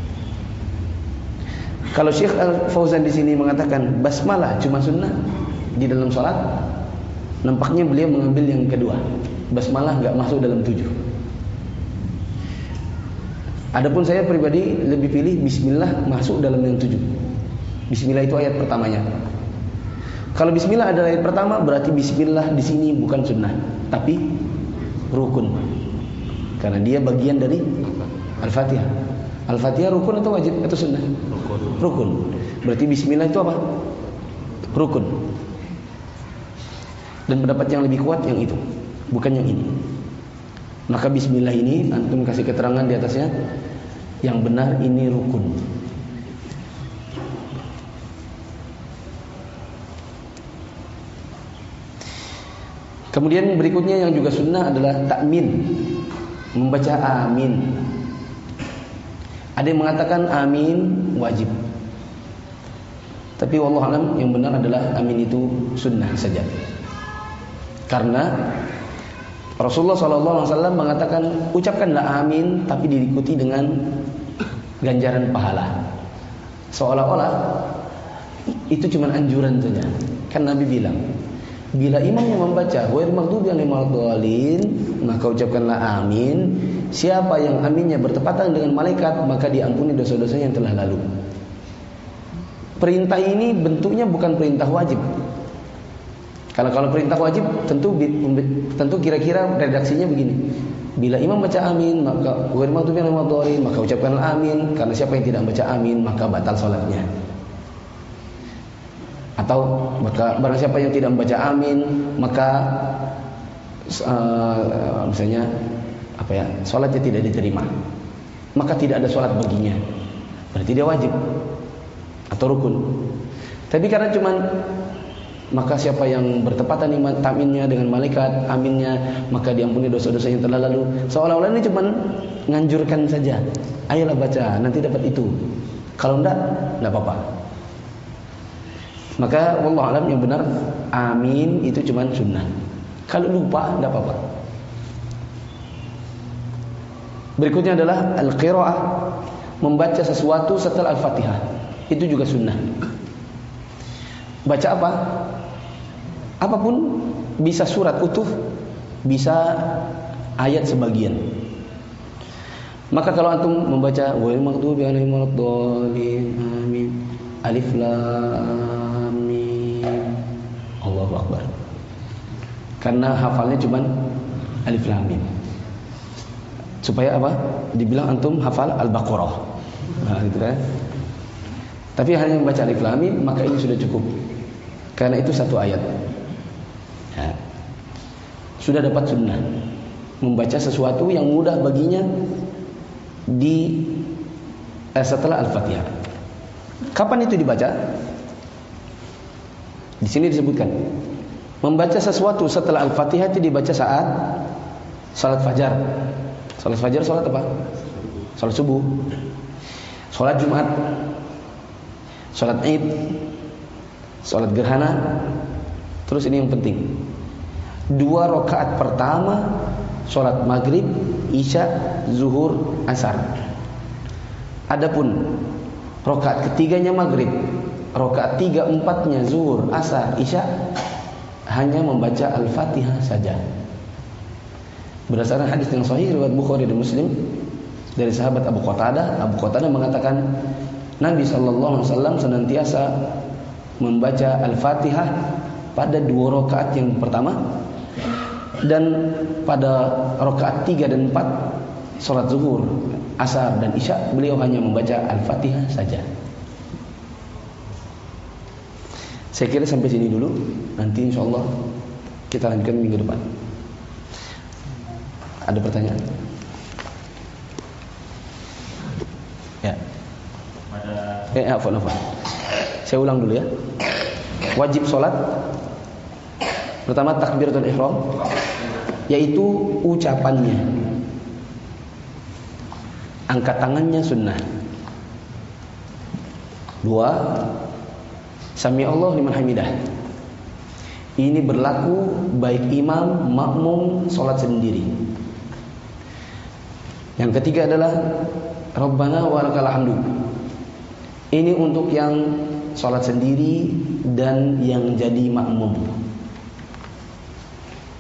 Kalau Syekh Al-Fauzan di sini mengatakan basmalah cuma sunnah di dalam salat, nampaknya beliau mengambil yang kedua. Basmalah enggak masuk dalam tujuh. Adapun saya pribadi lebih pilih bismillah masuk dalam yang tujuh. Bismillah itu ayat pertamanya. Kalau bismillah adalah ayat pertama, berarti bismillah di sini bukan sunnah, tapi rukun. Karena dia bagian dari Al-Fatihah. Al-Fatihah rukun atau wajib atau sunnah? Rukun. Rukun. Berarti bismillah itu apa? Rukun. Dan pendapat yang lebih kuat yang itu, bukan yang ini. Maka bismillah ini antum kasih keterangan di atasnya, yang benar ini rukun. Kemudian berikutnya yang juga sunnah adalah takmin, membaca amin. Ada yang mengatakan amin wajib, tapi wallahu alam yang benar adalah amin itu sunnah saja. Karena Rasulullah shallallahu alaihi wasallam mengatakan ucapkanlah amin, tapi diikuti dengan ganjaran pahala. Seolah-olah itu cuma anjuran saja. Kan Nabi bilang, bila imam yang membaca ghairil maghdubi alaihim waladdallin, maka ucapkanlah amin. Siapa yang aminnya bertepatan dengan malaikat, maka diampuni dosa-dosanya yang telah lalu. Perintah ini bentuknya bukan perintah wajib. Kalau kalau perintah wajib tentu tentu kira-kira redaksinya begini. Bila imam baca amin, maka ghairil maghdubi alaihim waladdallin, maka ucapkanlah amin, karena siapa yang tidak baca amin maka batal salatnya. Atau maka barang siapa yang tidak membaca amin, maka uh, misalnya apa ya, salatnya tidak diterima, maka tidak ada salat baginya. Berarti dia wajib atau rukun. Tapi karena cuman maka siapa yang bertepatan takminnya dengan malaikat, aminnya, maka diampuni dosa-dosa yang telah lalu. Seolah-olah ini cuma nganjurkan saja. Ayolah baca, nanti dapat itu. Kalau enggak, enggak apa-apa. Maka wallahu alam yang benar amin itu cuma sunnah. Kalau lupa enggak apa-apa. Berikutnya adalah al-qiraah, membaca sesuatu setelah Al-Fatihah. Itu juga sunnah. Baca apa? Apapun, bisa surat utuh, bisa ayat sebagian. Maka kalau antum membaca ghairil maghdubi alaihim waladdallin, amin, alif lam mim, Allahu akbar. Karena hafalnya cuman alif lam mim. Supaya apa? Dibilang antum hafal Al-Baqarah. Nah, gitu kan. Tapi hanya membaca alif lam mim, maka ini sudah cukup. Karena itu satu ayat. Ya. Sudah dapat sunnah, membaca sesuatu yang mudah baginya di eh, setelah Al-Fatihah. Kapan itu dibaca? Di sini disebutkan, membaca sesuatu setelah Al-Fatihah itu dibaca saat salat fajar. Salat fajar salat apa? Salat subuh, salat Jumat, salat Id, salat gerhana. Terus ini yang penting, dua rakaat pertama salat maghrib, isya, zuhur, asar. Adapun rakaat ketiganya maghrib, rakaat tiga empatnya zuhur, asar, isya, hanya membaca Al-Fatihah saja. Berdasarkan hadis yang sahih riwayat Bukhari dan Muslim dari sahabat Abu Qatadah, Abu Qatadah mengatakan Nabi sallallahu alaihi wasallam senantiasa membaca Al-Fatihah pada dua rakaat yang pertama, dan pada rakaat tiga dan empat salat zuhur, asar dan isya beliau hanya membaca Al-Fatihah saja. Saya kira sampai sini dulu. Nanti insyaallah kita lanjutkan minggu depan. Ada pertanyaan? Ya. Eh, afwan, afwan. Saya ulang dulu ya. Wajib sholat pertama takbiratul ihram, yaitu ucapannya. Angkat tangannya sunnah. Dua, sami Allah liman hamidah. Ini berlaku baik imam, makmum, sholat sendiri. Yang ketiga adalah Rabbana wa lakal hamdu. Ini untuk yang sholat sendiri dan yang jadi makmum.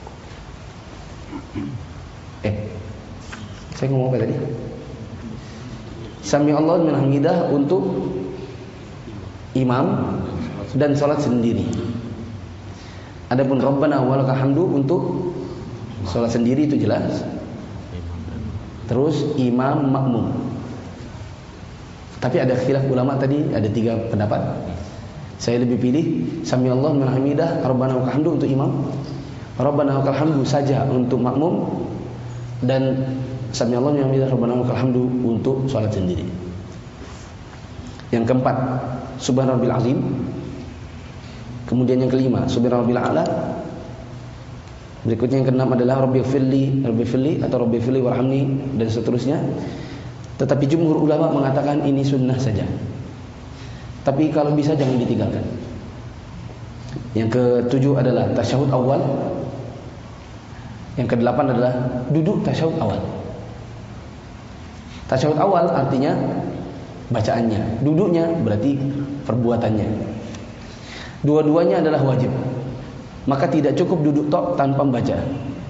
Eh, saya ngomong apa tadi? Sami Allahu liman hamidah untuk imam dan salat sendiri. Adapun Rabbana walakal hamdu untuk salat sendiri itu jelas. Terus imam makmum. Tapi ada khilaf ulama tadi, ada tiga pendapat. Saya lebih pilih Sami Allahu liman hamidah Rabbana walakal hamdu untuk imam, Rabbana walakal hamdu saja untuk makmum, dan Sami Allahu liman hamidah Rabbana walakal hamdu untuk salat sendiri. Yang keempat, Subhana rabbil azim. Kemudian yang kelima, Subhana rabbil a'la. Berikutnya yang keenam adalah Rabbighfirli, Rabbighfirli atau Rabbighfirli warhamni dan seterusnya. Tetapi jumhur ulama mengatakan ini sunnah saja. Tapi kalau bisa jangan ditinggalkan. Yang ketujuh adalah tasyahud awal. Yang kedelapan adalah duduk tasyahud awal. Tasyahud awal artinya bacaannya, duduknya berarti perbuatannya. Dua-duanya adalah wajib. Maka tidak cukup duduk tok tanpa membaca.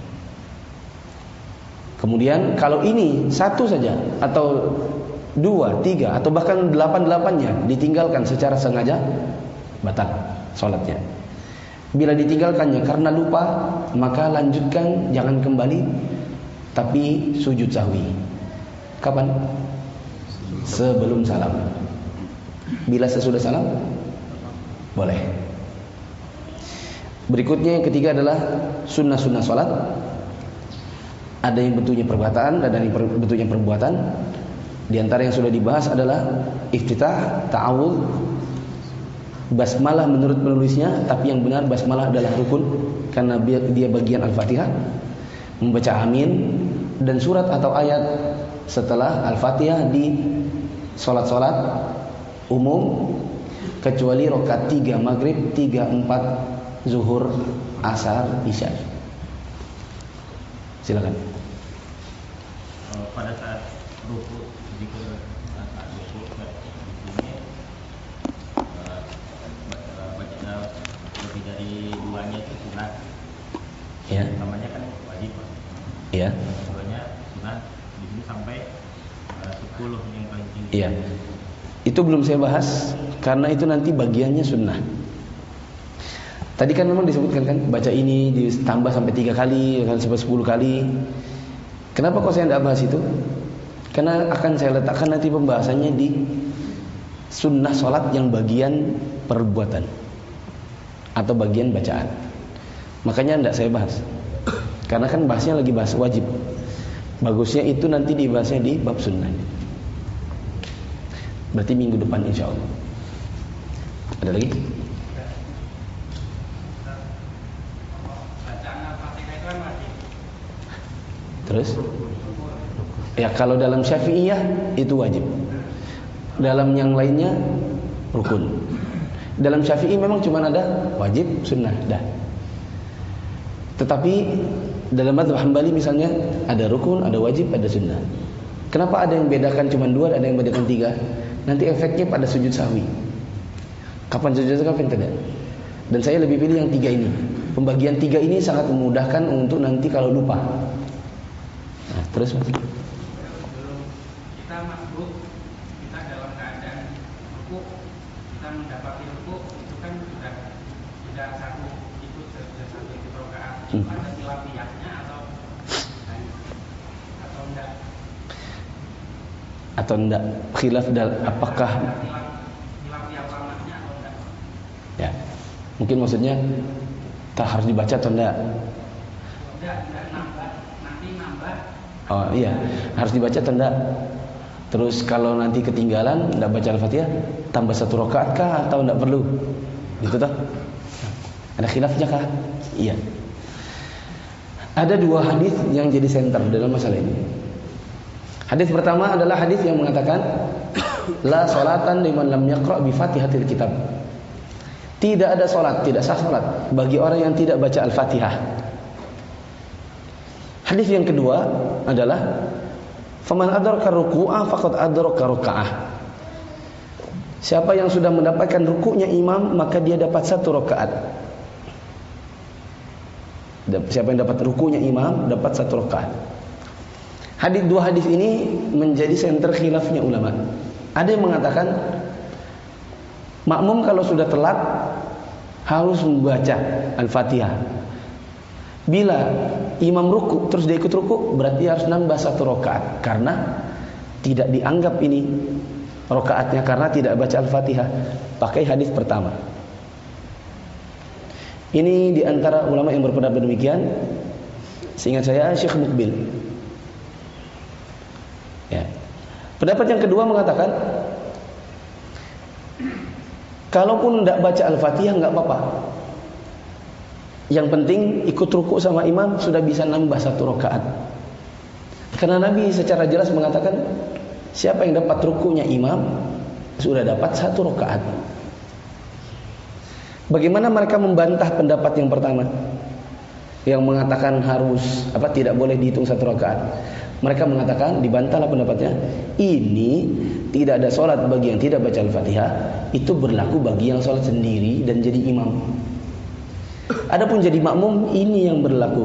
Kemudian kalau ini satu saja atau dua, tiga atau bahkan delapan-delapannya ditinggalkan secara sengaja, batal sholatnya. Bila ditinggalkannya karena lupa, maka lanjutkan, jangan kembali, tapi sujud sahwi. Kapan? Sebelum salam. Bila sesudah salam, boleh. Berikutnya yang ketiga adalah sunnah-sunnah sholat. Ada yang bentuknya perkataan, ada yang bentuknya perbuatan. Di antara yang sudah dibahas adalah iftitah, ta'awudz, basmalah menurut penulisnya, tapi yang benar basmalah adalah rukun karena dia bagian Al-Fatihah. Membaca amin dan surat atau ayat setelah Al-Fatihah di salat-salat umum kecuali rakaat tiga maghrib, tiga, empat zuhur, asar, isya. Silakan. Pada saat ruku, jika saat ruku ini baca lebih dari duanya itu sunat. Ya. Namanya kan wajib. Ya. Duanya sunat. Di sini sampai sepuluh yang paling tinggi. Iya. Itu belum saya bahas karena itu nanti bagiannya sunnah. Tadi kan memang disebutkan kan baca ini ditambah sampai tiga kali, sampai sepuluh kali. Kenapa kok saya tidak bahas itu? Karena akan saya letakkan nanti pembahasannya di sunnah sholat yang bagian perbuatan atau bagian bacaan. Makanya tidak saya bahas. Karena kan bahasnya lagi bahas wajib. Bagusnya itu nanti dibahasnya di bab sunnah. Berarti minggu depan insya Allah. Ada lagi? Terus? Ya kalau dalam Syafi'iyah itu wajib. Dalam yang lainnya rukun. Dalam Syafi'i memang cuma ada wajib, sunnah, dah. Tetapi dalam mazhab Hambali misalnya ada rukun, ada wajib, ada sunnah. Kenapa ada yang bedakan cuma dua, ada yang bedakan tiga? Nanti efeknya pada sujud sahwi. Kapan sujud sahwi, kapan tidak? Dan saya lebih pilih yang tiga ini. Pembagian tiga ini sangat memudahkan untuk nanti kalau lupa. Nah, terus mas. Kita masbuk, kita dalam keadaan ruku, kita mendapati ruku itu kan sudah sudah satu ikut sudah satu ikut rakaat. Hmm. Ada khilafiyahnya atau atau enggak? Atau enggak khilaf dal apakah khilafiyah ulamanya atau enggak? Ya. Mungkin maksudnya tak harus dibaca atau enggak? Enggak, enggak nambah, nanti nambah. Oh iya, harus dibaca atau enggak? Terus kalau nanti ketinggalan enggak baca Al-Fatihah, tambah satu rakaat kah atau enggak perlu? Gitu toh? Ada khilafnya kah? Iya. Ada dua hadis yang jadi center dalam masalah ini. Hadis pertama adalah hadis yang mengatakan la salatan liman lam yaqra bi Fatihatil kitab. Tidak ada salat, tidak sah salat bagi orang yang tidak baca Al-Fatihah. Hadis yang kedua adalah faman adraka ruku'ah faqad adraka rakaah. Siapa yang sudah mendapatkan rukuknya imam, maka dia dapat satu rakaat. Siapa yang dapat rukuknya imam, dapat satu rakaat. Hadis dua hadis ini menjadi senter khilafnya ulama. Ada yang mengatakan makmum kalau sudah telat harus membaca Al-Fatihah. Bila imam ruku terus dia ikut ruku, berarti harus nambah satu rakaat karena tidak dianggap ini rakaatnya karena tidak baca Al-Fatihah. Pakai hadis pertama. Ini diantara ulama yang berpendapat demikian. Seingat saya Syekh Mukbil. Ya. Pendapat yang kedua mengatakan, kalaupun tidak baca Al-Fatihah nggak apa-apa. Yang penting ikut ruku sama imam sudah bisa nambah satu rakaat. Karena Nabi secara jelas mengatakan, siapa yang dapat rukunya imam sudah dapat satu rakaat. Bagaimana mereka membantah pendapat yang pertama yang mengatakan harus apa tidak boleh dihitung satu rakaat? Mereka mengatakan, dibantahlah pendapatnya, ini tidak ada sholat bagi yang tidak baca Al-Fatihah, itu berlaku bagi yang sholat sendiri dan jadi imam. Adapun jadi makmum, ini yang berlaku.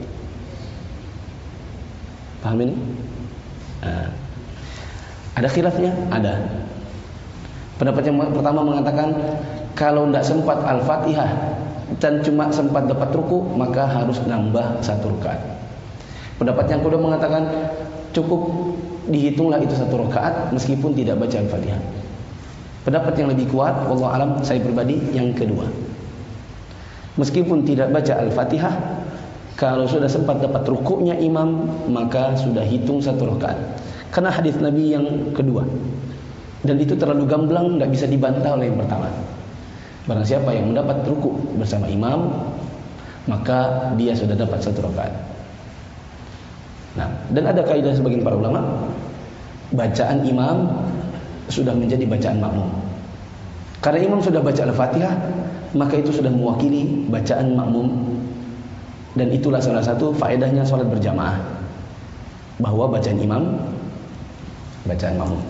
Paham ini? Nah, ada khilafnya? Ada. Pendapat yang pertama mengatakan, kalau tidak sempat Al-Fatihah dan cuma sempat dapat ruku, maka harus nambah satu rakaat. Pendapat yang kedua mengatakan cukup dihitunglah itu satu rakaat meskipun tidak baca Al-Fatihah. Pendapat yang lebih kuat, wallahu alam, saya pribadi yang kedua. Meskipun tidak baca Al-Fatihah, kalau sudah sempat dapat rukuknya imam, maka sudah hitung satu rakaat. Karena hadis Nabi yang kedua. Dan itu terlalu gamblang, tidak bisa dibantah oleh yang pertama. Barang siapa yang mendapat rukuk bersama imam, maka dia sudah dapat satu rakaat. Nah, dan ada kaidah sebagian para ulama, bacaan imam sudah menjadi bacaan makmum. Karena imam sudah baca Al-Fatihah, maka itu sudah mewakili bacaan makmum. Dan itulah salah satu faedahnya sholat berjamaah, bahwa bacaan imam bacaan makmum.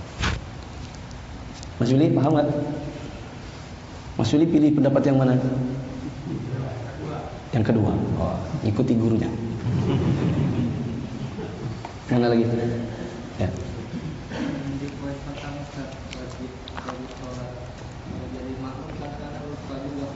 Mas Yuli paham gak? Mas Yuli pilih pendapat yang mana? Yang kedua. Oh, ikuti gurunya. Mana lagi? Ya. Di poin pertama wajib wajib sholat jadi makmum kadang-kadang lupa juga.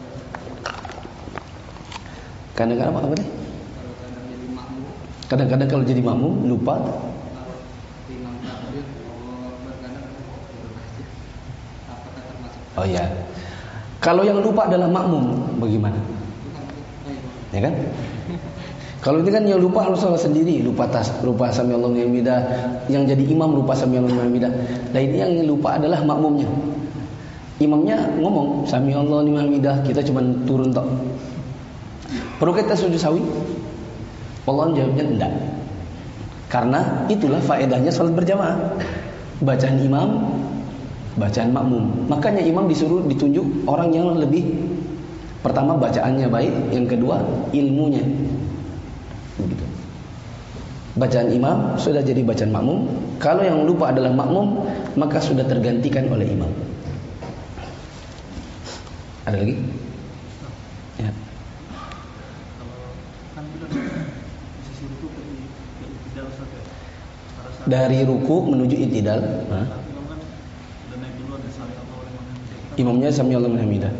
Kadang-kadang apa nih? Kalau kadang jadi makmum, Kadang-kadang kalau jadi makmum lupa. kalau imam takbir, Allah berkadang bermasjid, apakah termasuk? Oh ya. Kalau yang lupa adalah makmum, bagaimana? Ya kan? Kalau ini kan yang lupa harus salah sendiri, lupa tas, lupa sami Allahu liman hamidah, yang jadi imam lupa sami Allahu liman hamidah. Dan ini yang lupa adalah makmumnya. Imamnya ngomong sami Allahu liman hamidah, kita cuma turun tok. Perlu kita sujud sawi? Allah jawabnya enggak. Karena itulah faedahnya salat berjamaah. Bacaan imam, bacaan makmum. Makanya imam disuruh ditunjuk orang yang lebih, pertama bacaannya baik, yang kedua ilmunya. Begitu. Bacaan imam sudah jadi bacaan makmum. Kalau yang lupa adalah makmum, maka sudah tergantikan oleh imam. Ada lagi? Ya. Dari ruku menuju i'tidal, nah. Imamnya sami Allahu liman hamidah.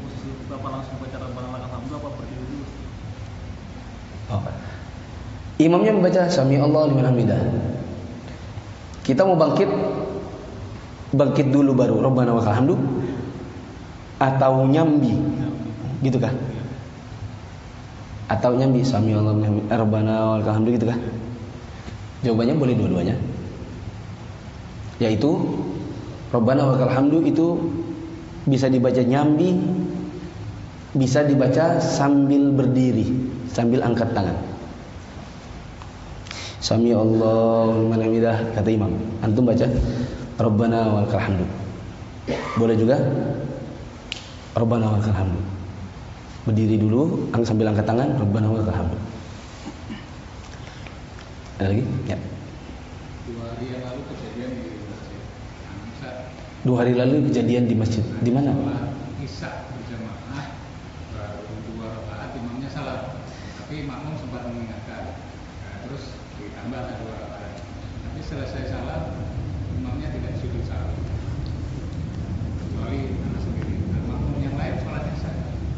Oh. Imamnya membaca sami Allahu liman hamidah. Kita mau bangkit, bangkit dulu baru Rabbana wa lakal hamdu, atau nyambi, gitu kah? Atau nyambi sami Allahu liman hamidah, Rabbana wa lakal hamdu, gitu kah? Jawabannya boleh dua-duanya. Yaitu Rabbana wa lakal hamdu itu bisa dibaca nyambi, bisa dibaca sambil berdiri, sambil angkat tangan. Sami Allahu liman hamidah kata imam. Antum baca Rabbana wa lakal hamdu. Boleh juga Rabbana wa lakal hamdu. Berdiri dulu sambil angkat tangan Rabbana wa lakal hamdu. Ada lagi? Ya. Dua hari yang lalu kejadian di masjid Anissa. Dua hari lalu kejadian di masjid. Di mana? Isya berjamaah baru dua rakaat imamnya salah, tapi makmum sempat mengingatkan. Nah, terus ditambah dua rakaat. selesai salat imamnya tidak sujud sawi, kecuali anak sendiri. Dan makmum yang lain salatnya sah.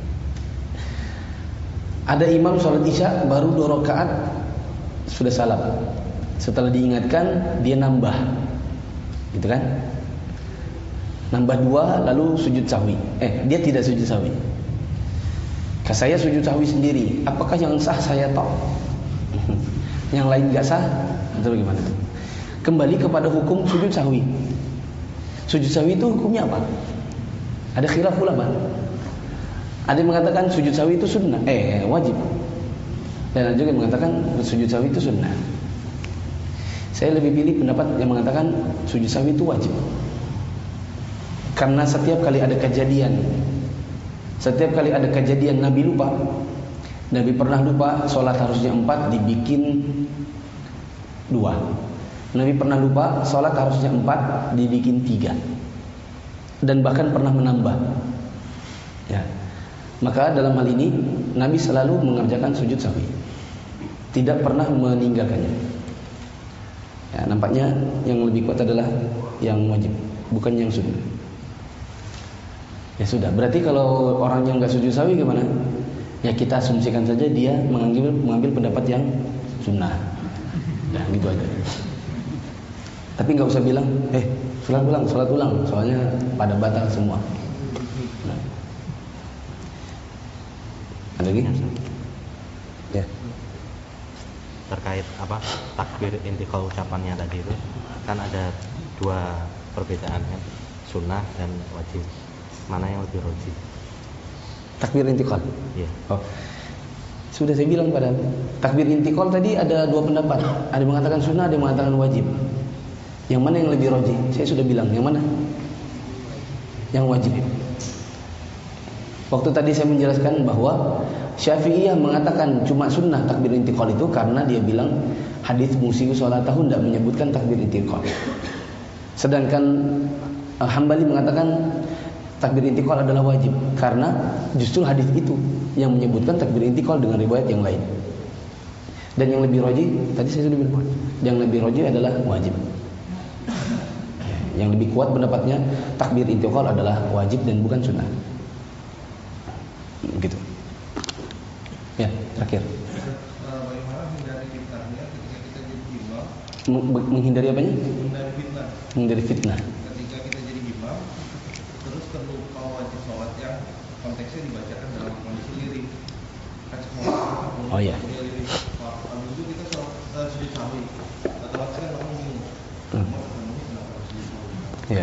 Ada imam sholat isya baru dua rakaat sudah salam. Setelah diingatkan dia nambah, gitu kan? Nambah dua lalu sujud sahwi. Eh dia tidak sujud sahwi. Saya sujud sahwi sendiri. Apakah yang sah saya tahu? Yang lain nggak sah? Itu bagaimana? Kembali kepada hukum sujud sahwi. Sujud sahwi itu hukumnya apa? Ada khilaf ulama. Ada yang mengatakan sujud sahwi itu sunnah, eh wajib. Dan ada juga yang mengatakan sujud sahwi itu sunnah. Saya lebih pilih pendapat yang mengatakan sujud sahwi itu wajib. Karena setiap kali ada kejadian, setiap kali ada kejadian Nabi lupa, Nabi pernah lupa sholat harusnya empat dibikin dua. Nabi pernah lupa sholat harusnya empat dibikin tiga. Dan bahkan pernah menambah. Ya. Maka dalam hal ini Nabi selalu mengerjakan sujud sahwi, tidak pernah meninggalkannya. Ya, nampaknya yang lebih kuat adalah yang wajib, bukan yang sunnah. Ya sudah, berarti kalau orang yang nggak sujud sahwi gimana? Ya kita asumsikan saja dia mengambil mengambil pendapat yang sunnah. Ya gitu aja. Tapi nggak usah bilang, eh sholat ulang, sholat ulang, soalnya pada batal semua. Nah. Ada lagi? Ya. Terkait apa takbir intikal ucapannya tadi itu kan ada dua perbedaan kan, sunnah dan wajib. Mana yang lebih rajih? Takbir intikal. Iya. Oh. Sudah saya bilang pada takbir intikal tadi ada dua pendapat. Ada yang mengatakan sunnah, ada yang mengatakan wajib. Yang mana yang lebih rajih? Saya sudah bilang yang mana? Yang wajib. Waktu tadi saya menjelaskan bahwa Syafi'iyah mengatakan cuma sunnah takbir intikal itu karena dia bilang hadis musii'u sholatahu tidak menyebutkan takbir intikal. Sedangkan uh, Hambali mengatakan takbir intikal adalah wajib karena justru hadis itu yang menyebutkan takbir intikal dengan riwayat yang lain. Dan yang lebih rajih tadi saya sudah bilang, yang lebih rajih adalah wajib. Yang lebih kuat pendapatnya takbir intikal adalah wajib dan bukan sunnah. Gitu. Ya, terakhir. Bagaimana menghindari fitnahnya ketika kita jadi imam? Menghindari apanya? Menghindari fitnah. Menghindari fitnah. Ketika kita jadi imam, terus terlupa wajib sholat yang konteksnya dibacakan dalam kondisi lirik. Kan semua. Oh iya. Habis itu kita sholat sujud sahwi. Otomatis kan orang bingung. Ya.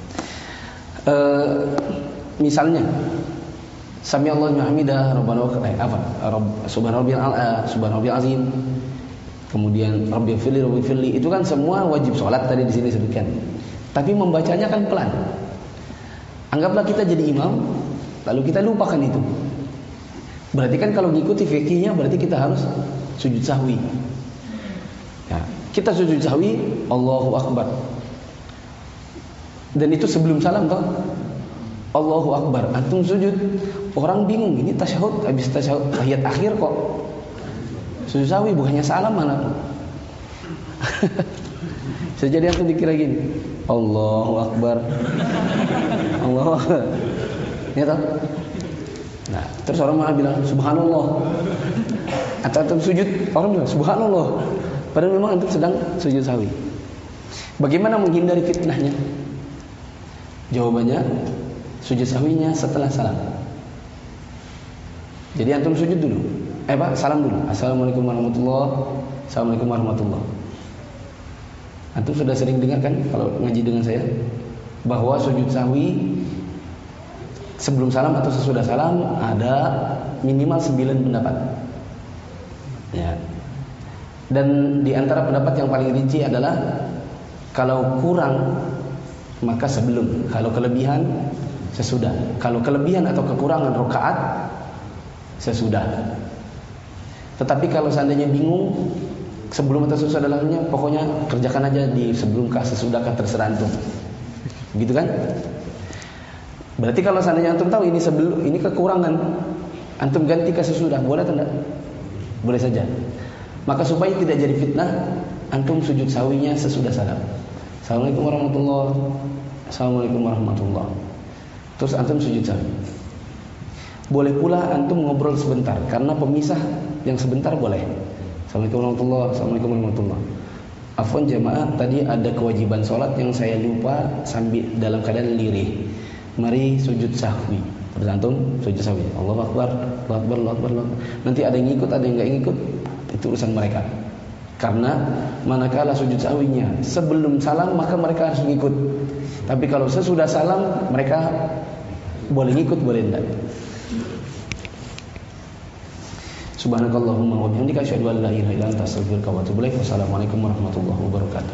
Uh, misalnya Sami Allahu liman hamidah, Rabbana wa eh, apa? Rabb subhanarabbiyal a'la, subhanarabbiyal azim. Kemudian rabbighfirli, rabbighfirli. Itu kan semua wajib sholat tadi di sini disebutkan. Tapi membacanya kan pelan. Anggaplah kita jadi imam, lalu kita lupakan itu. Berarti kan kalau ngikuti fikihnya berarti kita harus sujud sahwi. Ya, kita sujud sahwi, Allahu Akbar. Dan itu sebelum salam toh. Allahu Akbar. Antum sujud, orang bingung ini tasyahud, habis tasyahud tahiyat akhir kok sujud sahwi, bukannya salam mana? Sejadi antum dikira gini, Allahu Akbar, Allahu Akbar. Ya toh? Nah, terus orang malah bilang subhanallah. Atau antum sujud, orang bilang subhanallah. Padahal memang antum sedang sujud sahwi. Bagaimana menghindari fitnahnya? Jawabannya sujud sahwinya setelah salam. Jadi antum sujud dulu. Eh Pak, salam dulu. Assalamualaikum warahmatullahi wabarakatuh. Assalamualaikum warahmatullahi wabarakatuh. Antum sudah sering dengar kan kalau ngaji dengan saya bahwa sujud sahwi sebelum salam atau sesudah salam ada minimal sembilan pendapat. Ya. Dan di antara pendapat yang paling rinci adalah kalau kurang maka sebelum, kalau kelebihan sesudah. Kalau kelebihan atau kekurangan rakaat sesudah. Tetapi kalau seandainya bingung sebelum atau sesudah dalamnya, pokoknya kerjakan aja di sebelumkah sesudahkah terserah antum. Gitu kan? Berarti kalau seandainya antum tahu ini sebelum, ini kekurangan, antum ganti ke sesudah, boleh atau tidak? Boleh saja. Maka supaya tidak jadi fitnah, antum sujud sahwinya sesudah salam. Assalamualaikum warahmatullahi Assalamualaikum warahmatullahi. Terus antum sujud sahwi. Boleh pula antum ngobrol sebentar, karena pemisah yang sebentar boleh. Assalamualaikum warahmatullahi Assalamualaikum warahmatullahi. Afwan jamaah, tadi ada kewajiban sholat yang saya lupa sambil dalam keadaan lirih. Mari sujud sahwi. Terus antum sujud sahwi. Allahu Akbar, Allahu Akbar, Allahu Akbar, Allahu Akbar. Nanti ada yang ngikut, ada yang enggak ngikut, itu urusan mereka. Karena manakala sujud sahwinya sebelum salam, maka mereka harus ngikut. Tapi kalau sesudah salam, mereka boleh ngikut, boleh enggak. Subhanakallahumma wa bihamdika asyhadu an la ilaha illa anta astaghfiruka wa atubu ilaik. Wassalamualaikum warahmatullahi wabarakatuh.